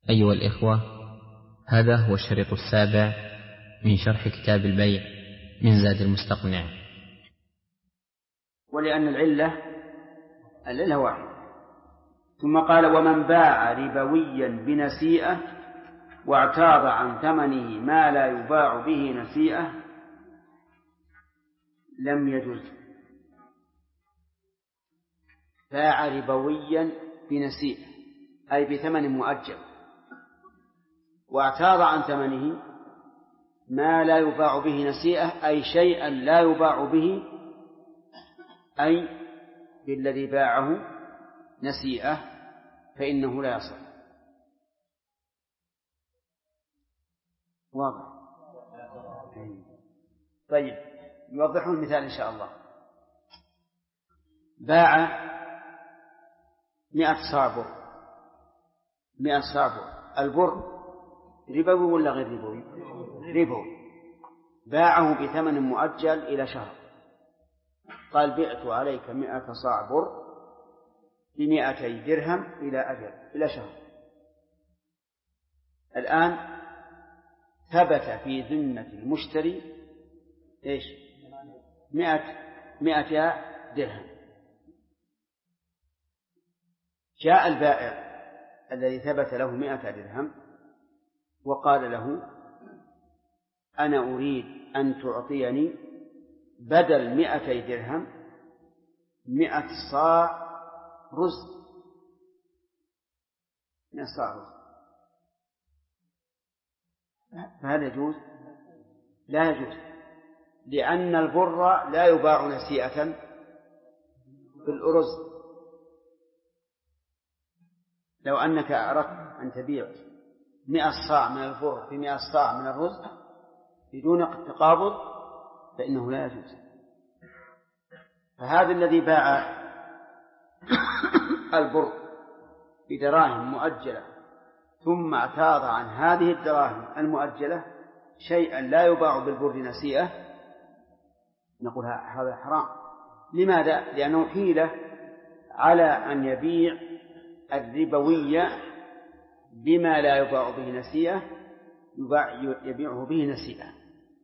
أيها الإخوة، هذا هو الشريط السابع من شرح كتاب البيع من زاد المستقنع. ولأن العلة واحدة. ثم قال: ومن باع ربويا بنسيئة واعتاض عن ثمنه ما لا يباع به نسيئة لم يجز. باع ربويا بنسيئة أي بثمن مؤجل، واعتاض عن ثمنه ما لا يباع به نسيئة أي شيئا لا يباع به، أي بالذي باعه نسيئة، فإنه لا يصح. واضح؟ طيب، يوضحون المثال إن شاء الله. باع 100 صاع بر، 100 صاع بر. البر ربوي ولا غير ربوي؟ ربوي. باعه بثمن مؤجل إلى شهر، قال: بعت عليك 100 صاع بر ب200 درهم إلى أجل، إلى شهر. الآن ثبت في ذمة المشتري إيش؟ 100 درهم. جاء البائع الذي ثبت له 100 درهم وقال له: أنا أريد أن تعطيني بدل 200 درهم 100 صاع رز. 100 صاع رز. فهل يجوز؟ لا يجوز، لأن البر لا يباع نسيئة بالأرز. لو أنك أردت أن تبيع 100 صاع من البر ب100 صاع من الرز بدون تقابض فإنه لا يجوز. فهذا الذي باع البر بدراهم مؤجلة ثم اعتاض عن هذه الدراهم المؤجلة شيئا لا يباع بالبر نسيئة، نقول هذا حرام. لماذا؟ لأنه حيلة على أن يبيع الربوية بما لا يباع به نسيئة يبيعه به نسيئة.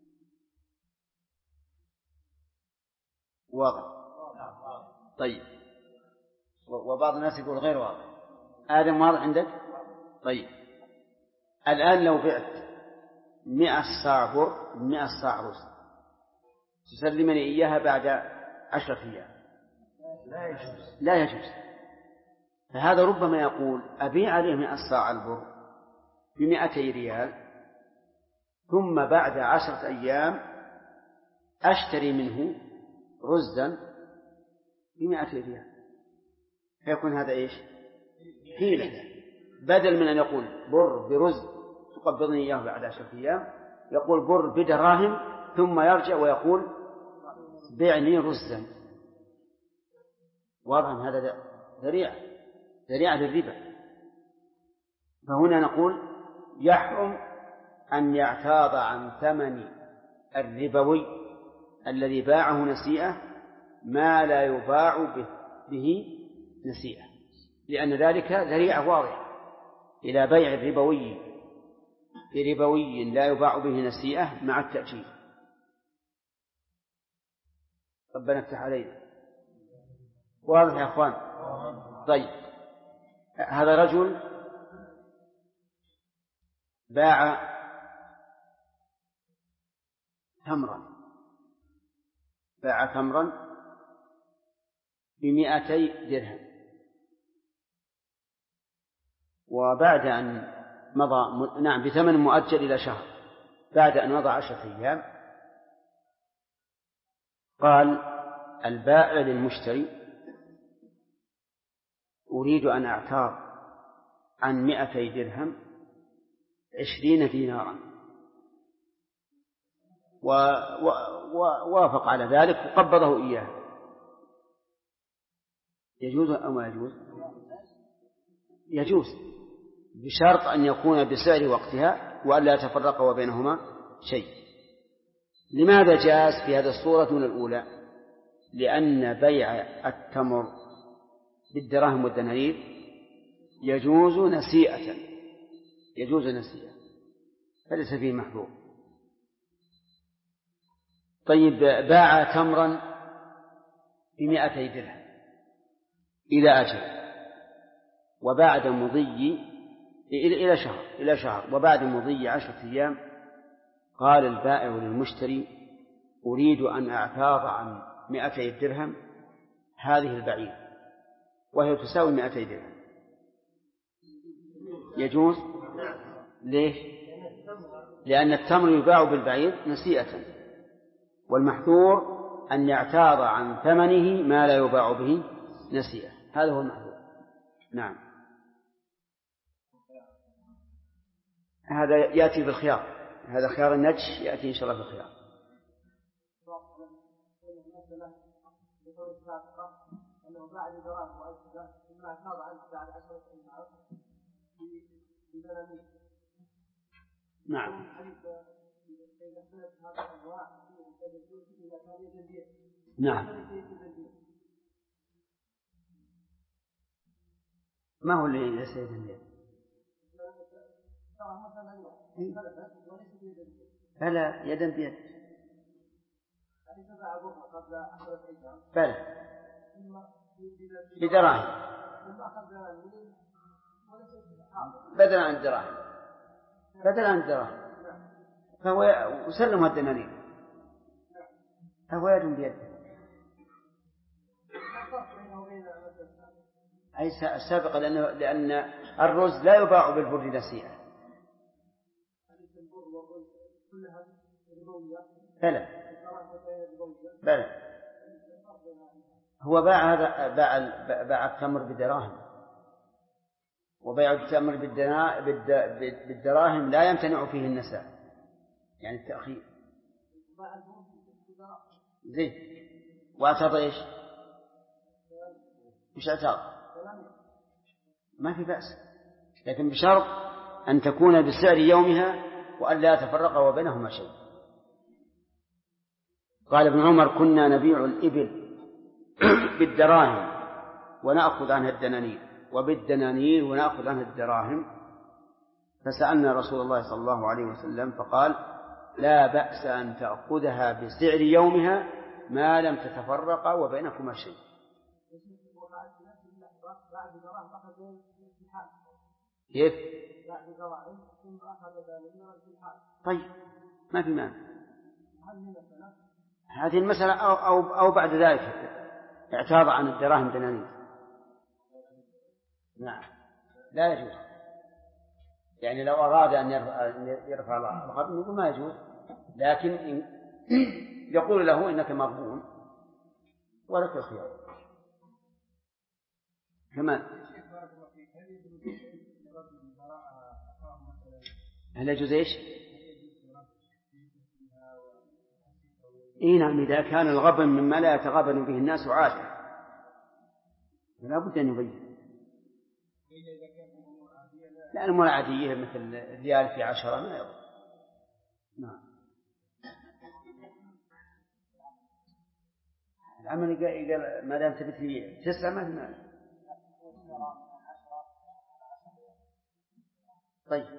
واضح؟ طيب، وبعض الناس يقول غير واضح. آدم واضح عندك؟ طيب، الآن لو بعت 100 صاع بر 100 صاع رز تسلمني إياها بعد 10 أيام، لا يجوز. فهذا ربما يقول: أبيع عليه 100 صاع البر ب200 ريال ثم بعد 10 أيام أشتري منه رزا ب200 ريال، فيكون هذا إيش؟ حيلة. بدل من أن يقول بر برز تقبضني إياه بعد 10 أيام، يقول بر بدراهم ثم يرجع ويقول بعني رزا. واضح؟ هذا ذريعة للربا. فهنا نقول يحرم أن يعتاض عن ثمن الربوي الذي باعه نسيئة ما لا يباع به نسيئة، لأن ذلك ذريعة واضحة إلى بيع الربوي بربوي لا يباع به نسيئة مع التأجيل. ربنا افتح علينا. واضح يا أخوان؟ طيب، هذا رجل باع تمرا ب200 درهم، وبعد أن مضى بثمن مؤجل إلى شهر، بعد أن مضى 10 أيام قال البائع للمشتري: أريد أن أعتاض عن 200 درهم 20 دينارا، ووافق على ذلك وقبضه إياه. يجوز أو ما يجوز؟ يجوز، بشرط أن يكون بسعر وقتها وألا يتفرق وبينهما شيء. لماذا جاز في هذه الصورة دون الأولى؟ لأن بيع التمر بالدراهم والدنانير يجوز نسيئة يجوز نسيئة فليس فيه محظور. طيب باع تمرا ب200 درهم إلى أجل، وبعد مضي إلى شهر، وبعد مضي 10 أيام قال البائع للمشتري أريد أن أعتاض عن 200 درهم هذه البعير وهي تساوي 200 درهم، يجوز؟ ليه؟ لأن التمر يباع بالبعير نسيئة، والمحذور أن يعتاض عن ثمنه ما لا يباع به نسيئة، هذا هو المحذور. نعم. هذا يأتي بالخيار، هذا خيار النجش يأتي إن شاء الله بالخيار. نعم. نعم. ما هو اللي ليس يدا بيد؟ فلا يدا بيد. بلى بدراهم بدلا عن الدراهم، بدلا عن الدراهم، فهو يسلم الدنانير، فهو يد بيد. أي السابق لأن الرز لا يباع بالبر نسيئة. بلى هو باع التمر بدراهم، وبيع التمر بالدراهم لا يمتنع فيه النساء، يعني التأخير. زين. واعترض ايش؟ مش اعترض، ما في بأس، لكن بشرط أن تكون بسعر يومها وأن لا يتفرق وبينهما شيء. قال ابن عمر كنا نبيع الإبل بالدراهم ونأخذ عنها الدنانير، وبالدنانير ونأخذ عنها الدراهم، فسألنا رسول الله صلى الله عليه وسلم فقال لا بأس أن تأخذها بسعر يومها ما لم تتفرق وبينكما شيء. كيف؟ طيب ما في مانع، هذه المسألة أو بعد ذلك اعتاض عن الدراهم دنانير. نعم لا يجوز، يعني لو أراد أن يرفع الغرم يقول ما يجوز، لكن يقول له إنك مغبون ولك الخيار. كمان هل يجوز ايش؟ اي نعم، اذا كان الغبن مما لا يتغبن به الناس عادة لا بد ان يبين. لا الأمور عادية مثل ريال في 10 ما يضر. نعم. العمل قال ما دام تبت لي 9 ما في مانع. طيب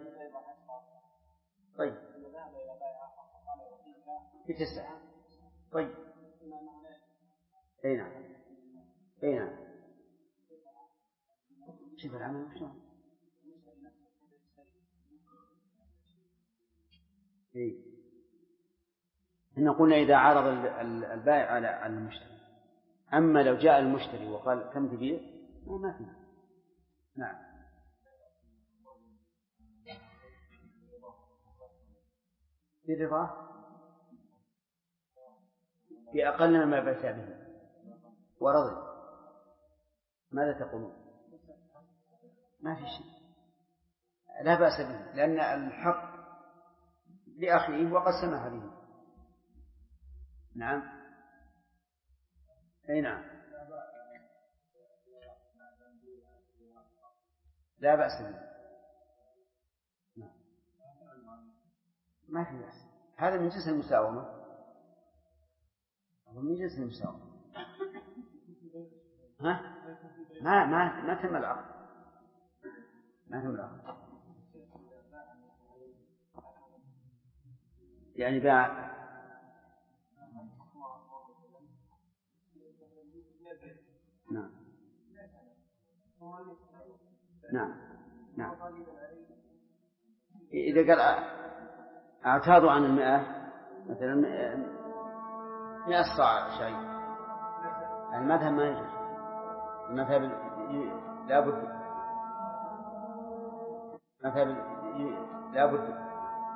في 9. طيب اي نعم شوف العمل شلون. إن قلنا إذا عرض البائع على المشتري، أما لو جاء المشتري وقال كم تبيع ما في. نعم. برضاه بأقل مما بات به ورضي، ماذا تقولون؟ ما في شيء، لا بأس به، لأن الحق لأخيه وقد سمح به. نعم. أي نعم لا بأس به. نعم. ما في بأس، هذا من جنس المساومة، من جنس المساومة. ما تم العقد، يعني باع. نعم نعم نعم. إذا قال اعتاضوا عن 100 مثلا 100 صاع شيء، المذهب ما يجوز، المذهب لابد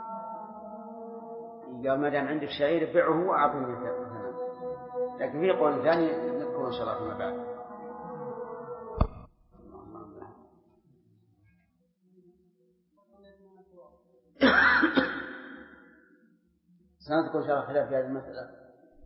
قال ما دام عندك شعير بيعه وأعطني ثمن. لكن في قول ثاني نذكره إن شاء الله فيما بعد. سنذكر إن شاء الله خلاف في هذه المسألة.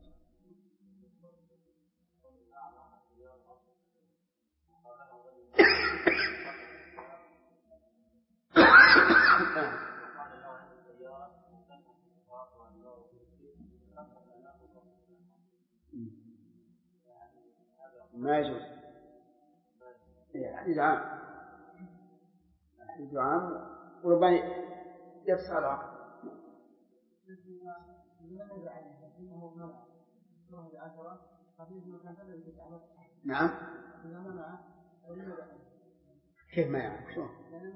ما يجوز حديث عام وربما يفسخ العقد. نعم كيف ما يعرف شو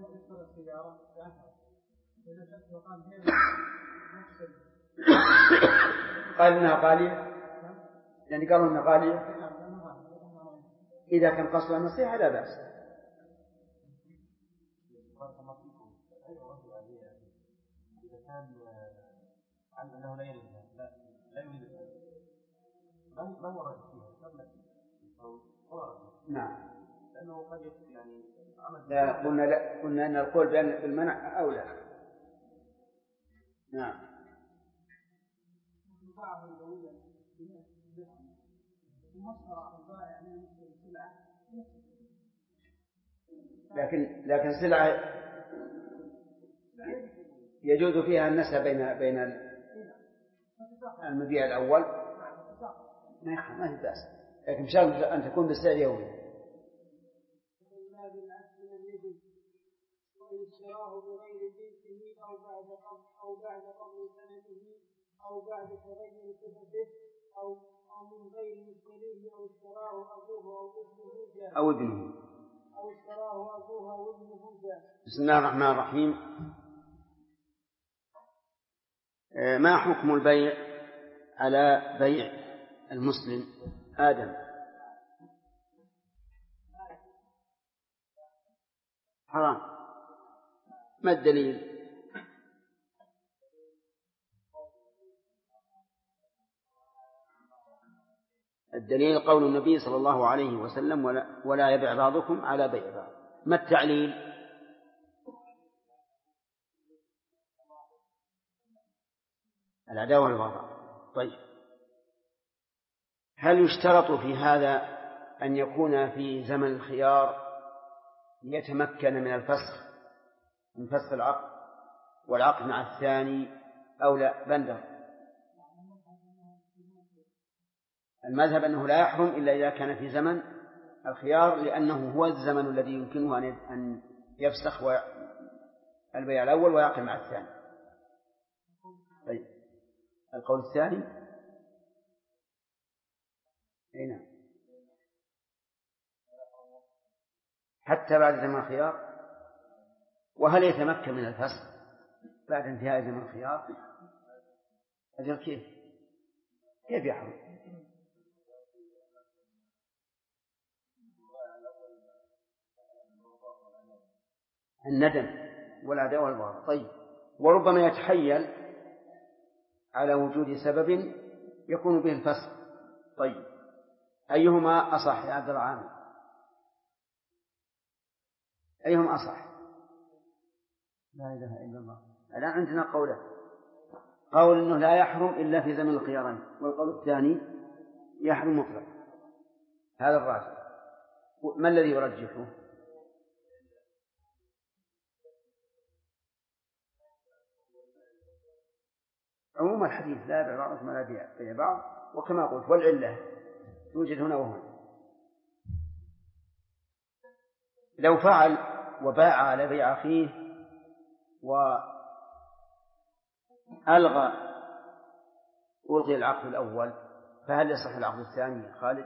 قال إنها غالية، يعني قالوا إنها غالية. إذا كان قصد النصيحة لا بأس. إذا كان عن أنه لا يريد لا يريد ما هو رأي فيها؟ نعم. لأنه قد يكون يعني لا قلنا أن القول بالمنع أولى. نعم. لكن سلعة يجوز فيها النسب بين المبيع الأول ما في بأس، لكن بشرط أن تكون بالسعر يومي. اشتراه بغير جنسه أو بعد قبل سنته أو بعد تغير صفته أو من غير مشتريه أو اشتراه أبوه أو ابنه أو اشتراه أبوه أو ابنه جاء. بسم الله الرحمن الرحيم. ما حكم البيع على بيع المسلم آدم؟ حرام. ما الدليل؟ الدليل قول النبي صلى الله عليه وسلم ولا يبيع بعضكم على بيع بعض. ما التعليل؟ العداوة والبغضاء. طيب، هل يشترط في هذا أن يكون في زمن الخيار ليتمكن من الفسخ، من فسخ العقد والعقد مع الثاني أو لا؟ بندر المذهب أنه لا يحرم إلا إذا كان في زمن الخيار، لأنه هو الزمن الذي يمكنه أن يفسخ البيع الأول ويعقد مع الثاني. طيب، القول الثاني أين؟ حتى بعد زمن الخيار. وهل يتمكن من الفسخ بعد انتهاء زمن الخيار؟ أجل كيف يحرم؟ الندم والعداوة والبغضاء. طيب، وربما يتحيل على وجود سبب يكون به الفسخ. طيب، أيهما أصح يا عبد الرحمن؟ أيهما أصح؟ لا إله إلا الله. الآن عندنا قوله، قول إنه لا يحرم إلا في زمن الخيارين، والقول الثاني يحرم مطلق. هذا الراجح. ما الذي يرجحه؟ عموم الحديث لا يبيع بعض ما لا يبيع بعض، وكما قلت والعلة توجد هنا وهنا. لو فعل وباع على بيع أخيه وألغى ألغي العقد الأول، فهل يصح العقد الثاني يا خالد؟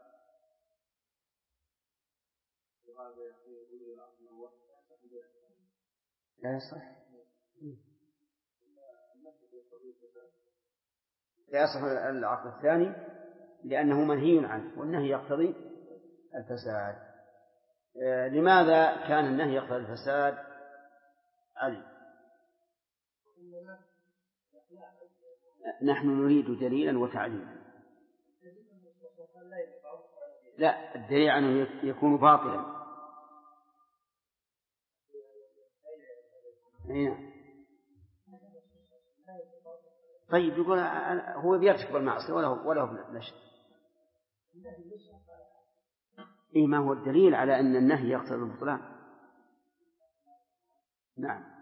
لا يصح، لا يصح العقد الثاني لأنه منهي عنه، والنهي يقتضي الفساد. لماذا كان النهي يقتضي الفساد؟ علي، نحن نريد دليلا وتعليلا. لا، الدليل عنه يكون باطلا. طيب يقول هو بيرتكب المعصية وله نشر. ما هو الدليل على أن النهي يقتضي البطلان؟ نعم.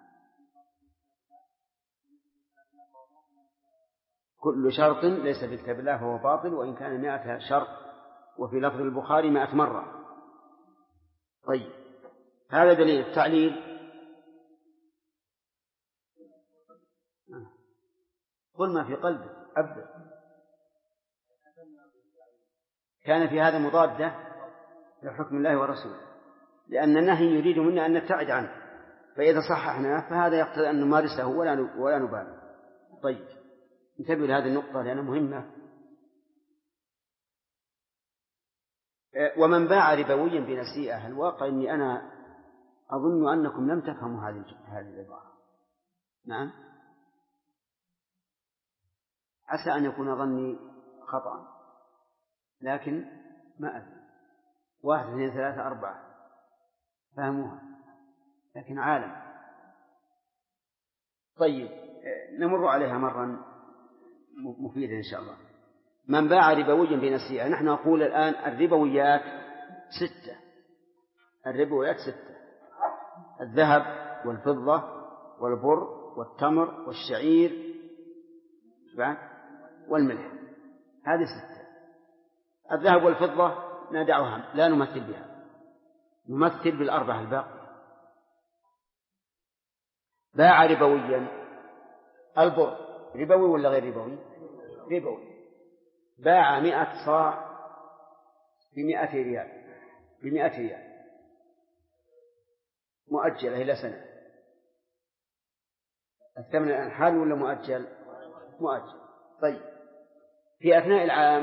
كل شرط ليس في كتاب الله فهو باطل وإن كان 100 شرط، وفي لفظ البخاري 100 مرة. طيب هذا دليل. التعليل قل ما في قلبك أبدا. كان في هذا مضادة لحكم الله ورسوله، لأن النهي يريد منا أن نبتعد عنه، فإذا صححناه فهذا يقتضي أن نمارسه ولا نبالي. طيب انتبهوا لهذه النقطة لأنها مهمة. ومن باع ربويا بنسيئة، الواقع أني أنا أظن أنكم لم تفهموا هذه العبارة. نعم، عسى أن يكون ظني خطأ، لكن ما أدري. 1 2 3 4 فهموها، لكن عالم. طيب نمر عليها مرة مفيدة إن شاء الله. من باع ربويا بنسيئة، نحن نقول الآن الربويات 6. الربويات 6: الذهب والفضة والبر والتمر والشعير والملح. هذه 6. الذهب والفضة ندعها، لا نمثل بها، نمثل بال4 الباقية. باع ربويا، البر ربوي ولا غير ربوي؟ ربوي. باع 100 صاع ب100 ريال، ب100 ريال مؤجلة إلى سنة. الثمن الآن حال ولا مؤجل؟ مؤجل. طيب في أثناء العام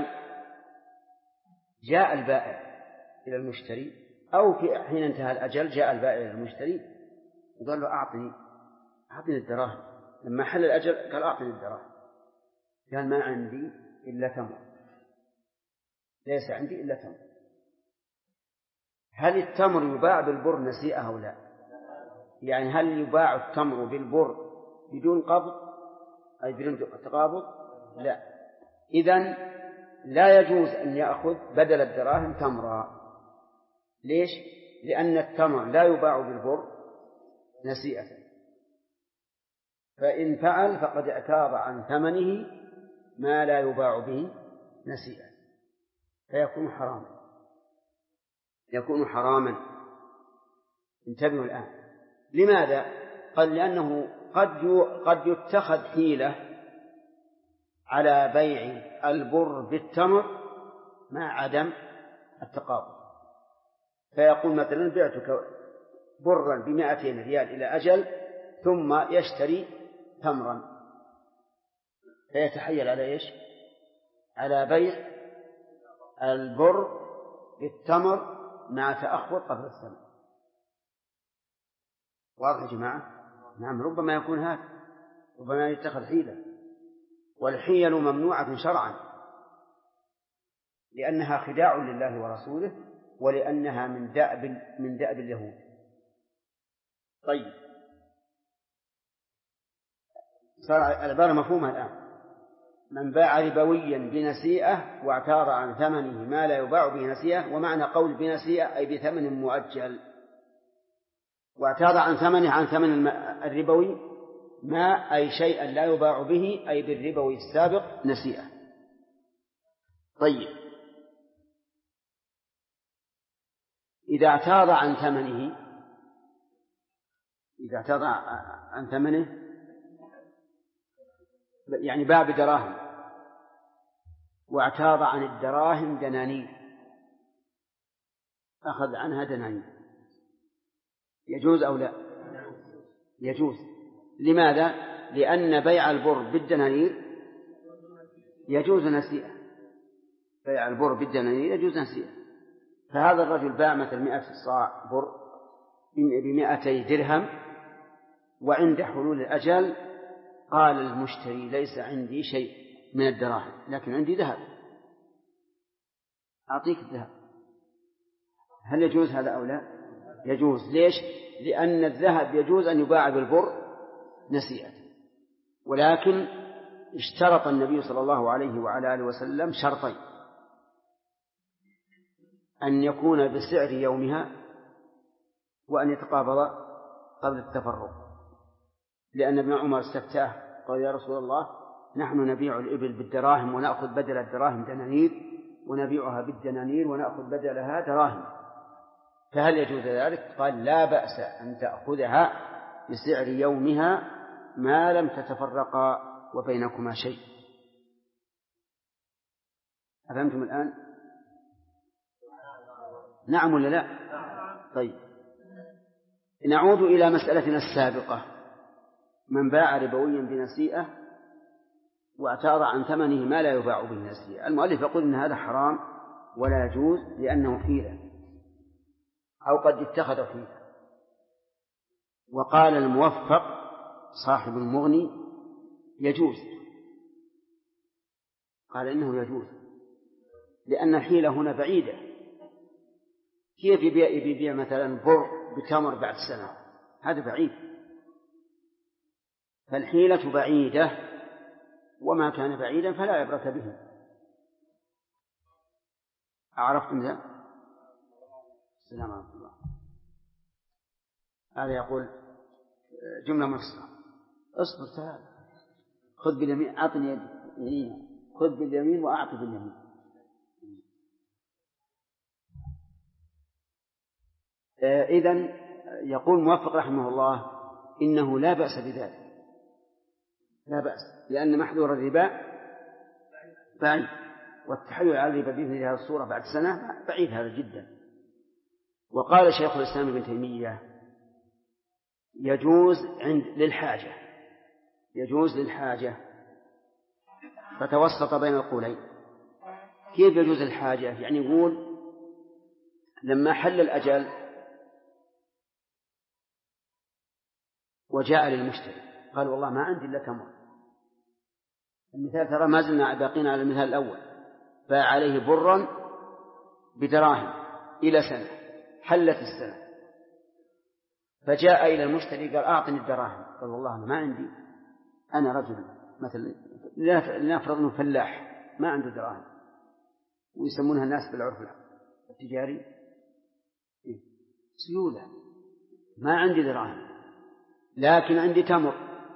جاء البائع إلى المشتري، أو في حين انتهى الأجل جاء البائع إلى المشتري وقال له أعطني الدراهم. لما حل الأجل قال أعطني الدراهم، قال ما عندي إلا تمر، ليس عندي إلا تمر. هل التمر يباع بالبر نسيئة أو لا؟ يعني هل يباع التمر بالبر بدون قبض أي بدون تقابض؟ لا. إذن لا يجوز أن يأخذ بدل الدراهم تمرا. ليش؟ لأن التمر لا يباع بالبر نسيئة، فإن فعل فقد اعتاض عن ثمنه ما لا يباع به نسيئة، فيكون حراما، يكون حراما. انتبهوا الآن. لماذا؟ قال لأنه قد يتخذ حيلة على بيع البر بالتمر مع عدم التقابض، فيقول مثلا بعتك برا ب200 ريال إلى أجل، ثم يشتري تمرا، فيتحيل على إيش؟ على بيع البر بالتمر مع تأخر قبل الثمن. واضح يا جماعة؟ نعم، ربما يكون هذا، ربما يتخذ حيلة، والحيل ممنوعة شرعا لأنها خداع لله ورسوله، ولأنها من دأب اليهود. طيب صار العبارة مفهومة الآن. من باع ربويا بنسيئة واعتاض عن ثمنه ما لا يباع به نسيئة، ومعنى قول بنسيئة أي بثمن مؤجل، واعتاض عن ثمنه عن ثمن الربوي ما أي شيئا لا يباع به أي بالربوي السابق نسيئة. طيب إذا اعتاض عن ثمنه يعني باع بدراهم واعتاض عن الدراهم دنانير، أخذ عنها دنانير، يجوز أو لا؟ يجوز. لماذا؟ لأن بيع البر بالدنانير يجوز نسيئة، بيع البر بالدنانير يجوز نسيئة. فهذا الرجل باع مثل 100 صاع بر ب200 درهم، وعند حلول الأجل قال المشتري ليس عندي شيء من الدراهم لكن عندي ذهب، أعطيك الذهب. هل يجوز هذا أو لا؟ يجوز. ليش؟ لأن الذهب يجوز أن يباع بالبر نسيئة، ولكن اشترط النبي صلى الله عليه وعلى آله وسلم شرطين: أن يكون بسعر يومها، وأن يتقابض قبل التفرق. لأن ابن عمر استفتاه قال: يا رسول الله، نحن نبيع الإبل بالدراهم ونأخذ بدل الدراهم دنانير، ونبيعها بالدنانير ونأخذ بدلها دراهم، فهل يجوز ذلك؟ قال: لا بأس أن تأخذها بسعر يومها ما لم تتفرقا وبينكما شيء. أفهمتم الآن؟ نعم ولا لا؟ طيب، نعود إلى مسألتنا السابقة: من باع ربويا بنسيئة واعتاض عن ثمنه ما لا يباع به نسيئة. المؤلف يقول إن هذا حرام ولا يجوز لأنه حيلة أو قد اتخذ حيلة. وقال الموفق صاحب المغني: يجوز. قال إنه يجوز لأن الحيلة هنا بعيدة. كيف يبيع مثلا بر بتمر بعد سنة؟ هذا بعيد. فالحيلة بعيدة، وما كان بعيدا فلا عبرة به. أعرفتم ذا؟ السلام عليكم الله. هذا يقول جملة مفصلة: اصبر تعال، خذ باليمين أعطني يمين، خذ باليمين وأعط باليمين. إذن يقول موفق رحمه الله: إنه لا بأس بذلك، لا بأس، لأن محذور الربا بعيد، والتحيل على الربا بمثل هذه الصورة بعد سنة بعيد هذا جدا. وقال شيخ الإسلام ابن تيمية: يجوز للحاجة، يجوز للحاجة، فتوسط بين القولين. كيف يجوز الحاجة؟ يعني يقول لما حل الأجل وجاء للمشتري قال: والله ما عندي إلا تمر. المثال ترى ما زلنا باقين على المثال الأول: باع عليه برا بدراهم إلى سنة، حلت السنة، فجاء إلى المشتري قال: أعطني الدراهم. قال: والله أنا ما عندي، أنا رجل مثلا لنفرض أنه فلاح ما عنده دراهم، ويسمونها الناس بالعرف التجاري سيولة، ما عندي دراهم لكن عندي تمر،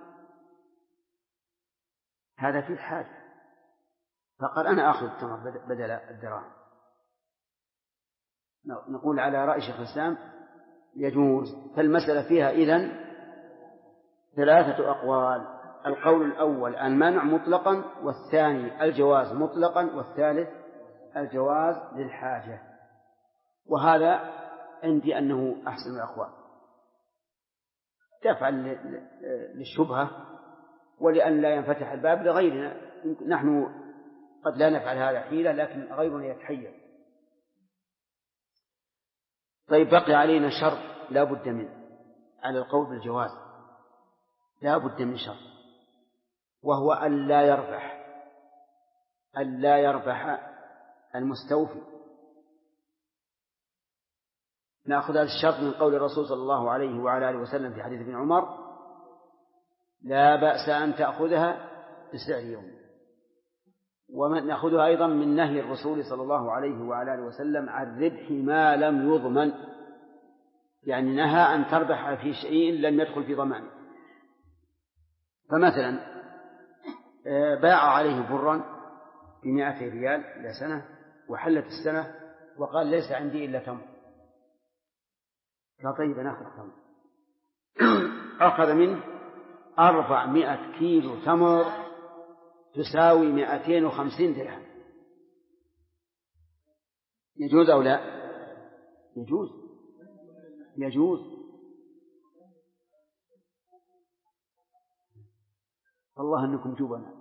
هذا فيه حاجة، فقال: أنا أخذ التمر بدل الدراهم. نقول على رأي شيخ الإسلام يجوز. فالمسألة فيها إذن 3 أقوال: القول الأول المنع مطلقا، والثاني الجواز مطلقا، والثالث الجواز للحاجة. وهذا عندي أنه أحسن الأقوال، دفعا للشبهة ولأن لا ينفتح الباب لغيرنا. نحن قد لا نفعل هذا حيلة لكن غيرنا يتحيل. طيب، بقي علينا شرط لا بد منه على القول بالجواز، لا بد من شرط، وهو ألا يربح المستوفي. نأخذ هذا الشرط من قول الرسول صلى الله عليه وعلى آله وسلم في حديث ابن عمر: لا بأس أن تأخذها بسعر يوم. ونأخذها أيضا من نهي الرسول صلى الله عليه وعلى آله وسلم عن ربح ما لم يضمن، يعني نهى أن تربح في شيء لم يدخل في ضمانه. فمثلا باع عليه برا ب100 ريال إلى سنة، وحلت السنة وقال: ليس عندي إلا تمر. لا، طيب نأخذ تمر. أخذ منه 400 كيلو تمر تساوي 250 درهم، يجوز أو لا؟ يجوز. والله أنكم جبنا.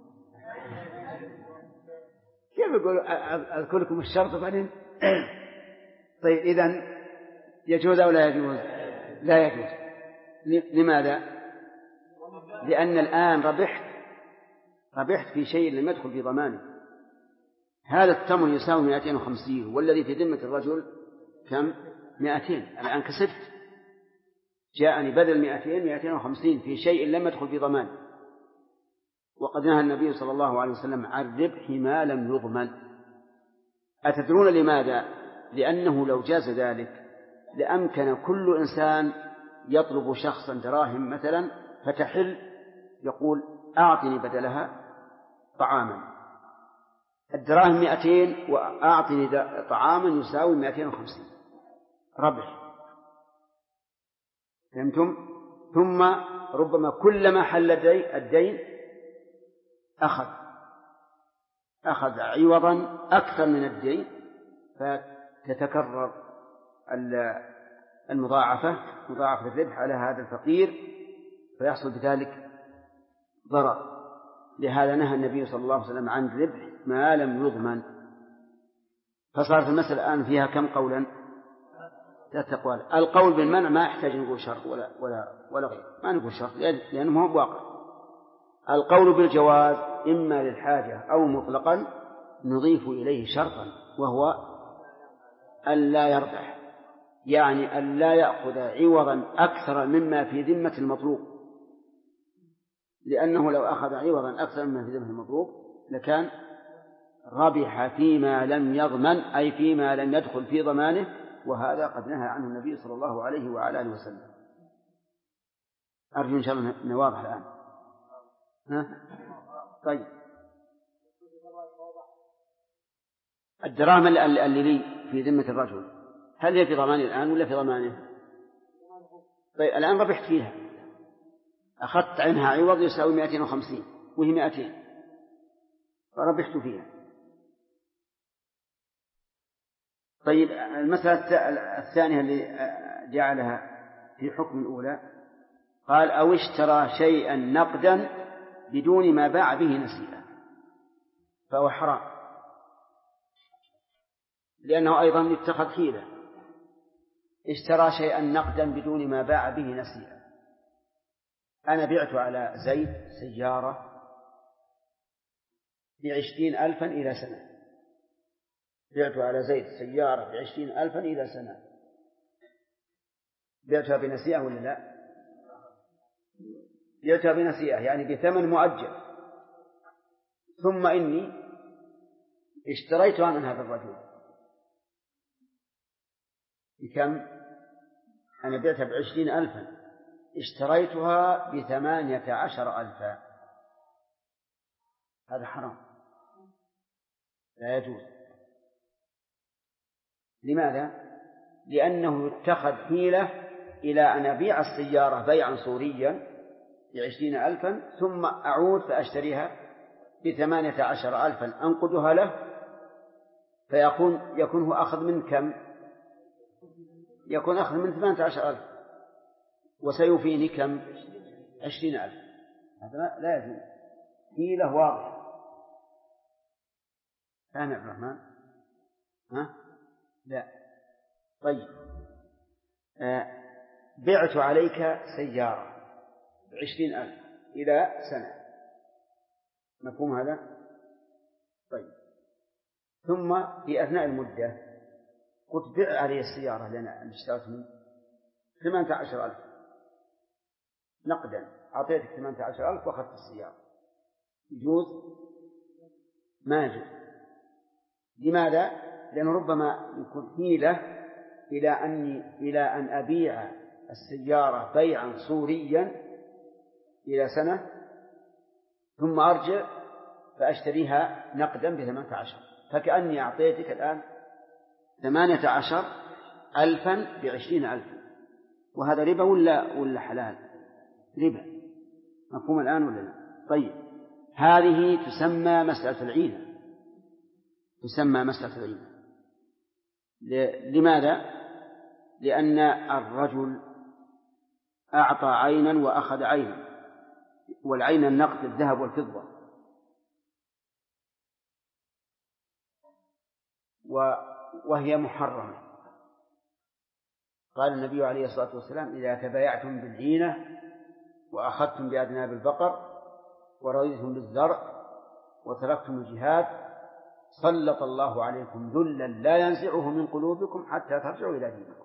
كيف أقول أذكر لكم الشرط بعدين؟ طيب إذن يجوز أو لا يجوز؟ لا يجوز. لماذا؟ لأن الآن ربحت في شيء لم يدخل في ضمانه. هذا التمر يساوي 250 والذي في ذمة الرجل كم؟ 200. الآن كسبت، جاءني بدل 250 في شيء لم يدخل في ضمانه. وقد نهى النبي صلى الله عليه وسلم عن ربح ما لم يضمن. أتدرون لماذا؟ لأنه لو جاز ذلك لأمكن كل إنسان يطلب شخصا دراهم مثلا فتحل يقول أعطني بدلها طعاما، الدراهم 200 وأعطني طعاما يساوي 250 ربح. فهمتم؟ ثم ربما كلما حل الدين أخذ عوضا أكثر من الدين، فتتكرر مضاعفة الربح على هذا الفقير، فيحصل بذلك ضرر. لهذا نهى النبي صلى الله عليه وسلم عن ربح ما لم يضمن. فصارت المسألة الآن فيها كم قولا؟ 3 أقوال. القول بالمنع ما يحتاج نقول شرط ولا غير، ما نقول شرط لأنه ما هو واقع. القول بالجواز إما للحاجة أو مطلقا نضيف إليه شرطا، وهو ألا يربح، يعني ألا يأخذ عوضا أكثر مما في ذمة المطلوب، لأنه لو أخذ عوضا أكثر مما في ذمة المطلوب لكان ربح فيما لم يضمن، أي فيما لم يدخل في ضمانه، وهذا قد نهى عنه النبي صلى الله عليه وعلى آله وسلم. أرجو إن شاء الله أنه واضح الآن. طيب، الدراهم اللي لي في ذمة الرجل هل هي في ضماني الآن ولا في ضمانه؟ طيب الآن ربحت فيها، أخذت عنها عوض يساوي 250 وهي 200 فربحت فيها. طيب المسألة الثانية اللي جعلها في حكم الأولى قال أو اشترى شيئا نقدا بدون ما باع به نسيئا، فهو حرام، لأنه أيضا اتخذ حيلة. اشترى شيئا نقدا بدون ما باع به نسيئا. أنا بعت على زيد سيارة ب20,000 إلى سنة، بعت على زيد سيارة ب20,000 إلى سنة، بعتها بنسيئة ولا لا؟ بعتها بنسيئة يعني بثمن مؤجل، ثم إني اشتريتها من هذا الرجل بكم؟ أنا بعتها ب20,000 اشتريتها ب18,000. هذا حرام، لا يجوز. لماذا؟ لأنه يتخذ حيلة إلى أن أبيع السيارة بيعا صوريا ب20,000 ثم أعود فأشتريها ب18,000 أنقدها له، فيكون هو أخذ من كم؟ يكون أخذ من 18,000 وسيفيني كم؟ 20,000. هذا لا يجوز، حيلة واضحة. فهم عبد الرحمن؟ لا. طيب بعت عليك سيارة ب20,000 إلى سنة، مفهوم هذا؟ طيب ثم في أثناء المدة قلت بيع علي السيارة لأن اشتريت منه 18,000 نقدا، أعطيتك 18,000 وأخذت السيارة، يجوز؟ ما يجوز. لماذا؟ لأنه ربما يكون حيلة إلى أن أبيع السيارة بيعا صوريا إلى سنة ثم أرجع فأشتريها نقدا ب18، فكأني أعطيتك الآن 18,000 ب20,000، وهذا ربا ولا حلال؟ ربا. مفهوم الآن ولا لا؟ طيب هذه تسمى مسألة العينة، لماذا؟ لأن الرجل أعطى عينا وأخذ عينا، والعين النقد الذهب والفضة، وهي محرمة. قال النبي عليه الصلاة والسلام: إذا تبايعتم بالعينة وأخذتم بأذناب البقر ورضيتم بالزرع وتركتم الجهاد سلط الله عليكم ذلا لا ينزعه من قلوبكم حتى ترجعوا إلى دينكم.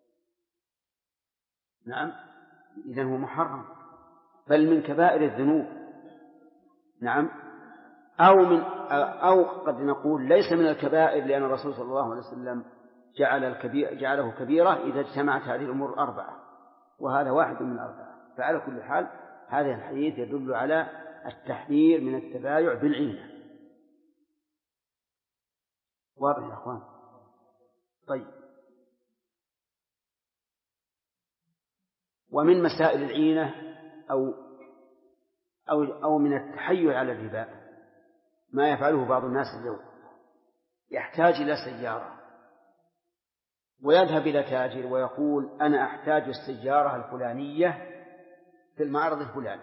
نعم، إذن هو محرم، بل من كبائر الذنوب. نعم، أو قد نقول ليس من الكبائر، لأن الرسول صلى الله عليه وسلم جعله كبيرة إذا اجتمعت هذه الأمور الأربعة، وهذا واحد من الأربعة. فعلى كل حال هذا الحديث يدل على التحذير من التبايع بالعينة. واضح يا أخوان؟ طيب، ومن مسائل العينة أو من التحيل على الربا ما يفعله بعض الناس اليوم. يحتاج إلى سيارة ويذهب إلى تاجر ويقول: أنا أحتاج السيارة الفلانية في المعرض الفلاني،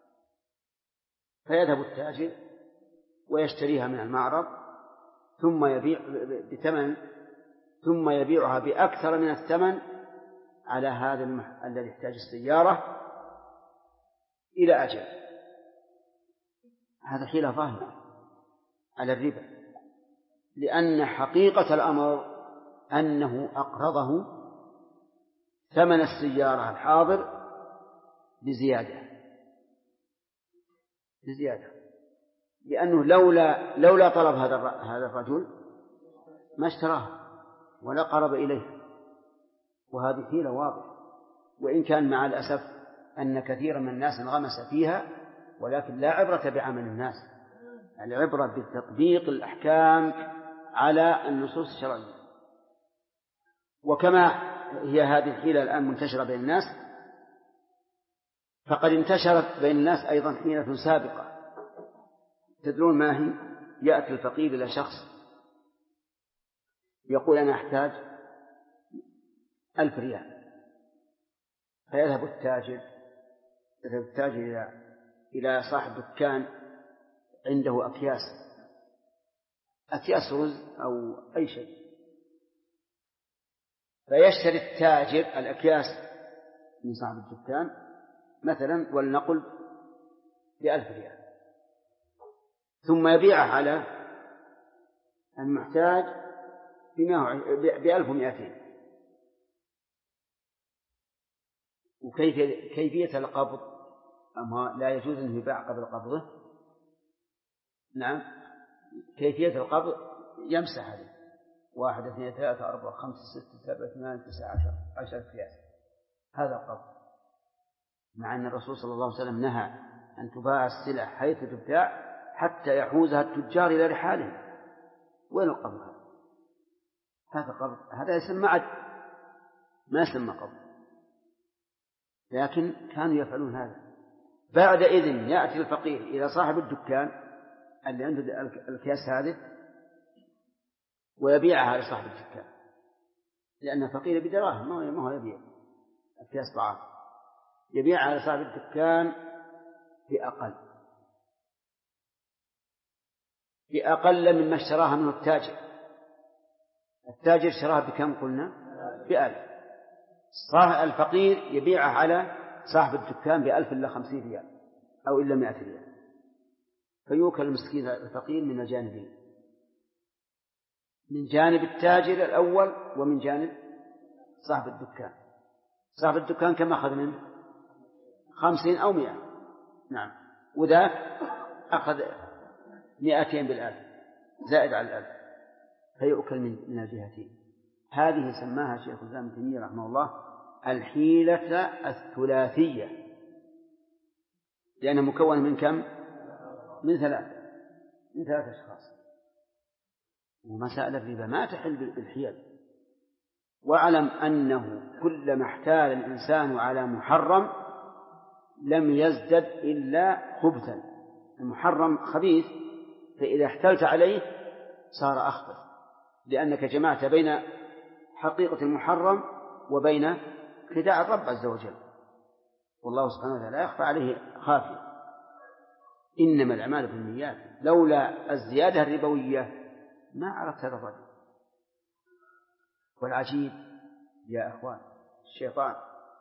فيذهب التاجر ويشتريها من المعرض ثم يبيع بثمن، ثم يبيعها بأكثر من الثمن على هذا الذي يحتاج السيارة إلى أجل. هذا حيلة ظاهرة على الربا، لأن حقيقة الأمر أنه أقرضه ثمن السيارة الحاضر بزيادة، لأنه لولا طلب هذا الرجل ما اشتراه ولا قرب إليه. وهذه حيلة واضحة، وإن كان مع الأسف أن كثيرا من الناس انغمس فيها، ولكن لا عبرة بعمل الناس، العبرة بتطبيق الأحكام على النصوص الشرعية. وكما هي هذه الحيلة الآن منتشرة بين الناس، فقد انتشرت بين الناس أيضا حيلة سابقة. تدرون ما هي؟ يأتي الفقير إلى شخص يقول: أنا أحتاج 1000 ريال، فيذهب التاجر إلى صاحب دكان عنده أكياس رز أو أي شيء، فيشتري التاجر الأكياس من صاحب الدكان مثلا ولنقل ب1000 ريال، ثم يبيعه على المحتاج ب1200. وكيفية القبض أما لا يجوز أن يباع قبل قبضه. نعم، كيفية القبض يمسح عليه 1 2 3 4 5 6 7 8 9 10 أكياس، هذا القبض، مع أن الرسول صلى الله عليه وسلم نهى أن تباع السلع حيث تبتاع حتى يحوزها التجار إلى رحالهم. وين القبض؟ هذا قبض، هذا يسمى عد، ما يسمى قبض. لكن كانوا يفعلون هذا. بعد إذن يأتي الفقير إلى صاحب الدكان اللي عنده الأكياس هذه ويبيعها لصاحب الدكان، لأن الفقير بدراهم ما هو يبيع أكياس طعام، يبيعها على صاحب الدكان بأقل مما اشتراها منه التاجر. التاجر اشتراها بكم قلنا؟ ب1000. الفقير يبيعها على صاحب الدكان ب1000 إلا 50 ريال أو إلا 100 ريال، فيوكل المسكين الفقير من الجانبين، من جانب التاجر الأول ومن جانب صاحب الدكان. صاحب الدكان كم أخذ منه؟ 50 أو 100. نعم، وذاك أخذ 200 بالألف زائد على الألف، فيؤكل من الجهتين. هذه سماها شيخ الإسلام ابن تيمية رحمه الله الحيلة الثلاثية، لأنها مكونة من كم؟ من 3 أشخاص. ومسائل الربا ما تحل بالحيل. واعلم أنه كلما احتال الإنسان على محرم لم يزدد إلا خبثا. المحرم خبيث، فإذا احتلت عليه صار أخبث، لأنك جمعت بين حقيقة المحرم وبين خداع الرب عز وجل، والله سبحانه وتعالى لا يخفى عليه خافية. إنما الأعمال بالنيات، لولا الزيادة الربوية ما عرفت هذا الرجل. والعجيب يا أخوان، الشيطان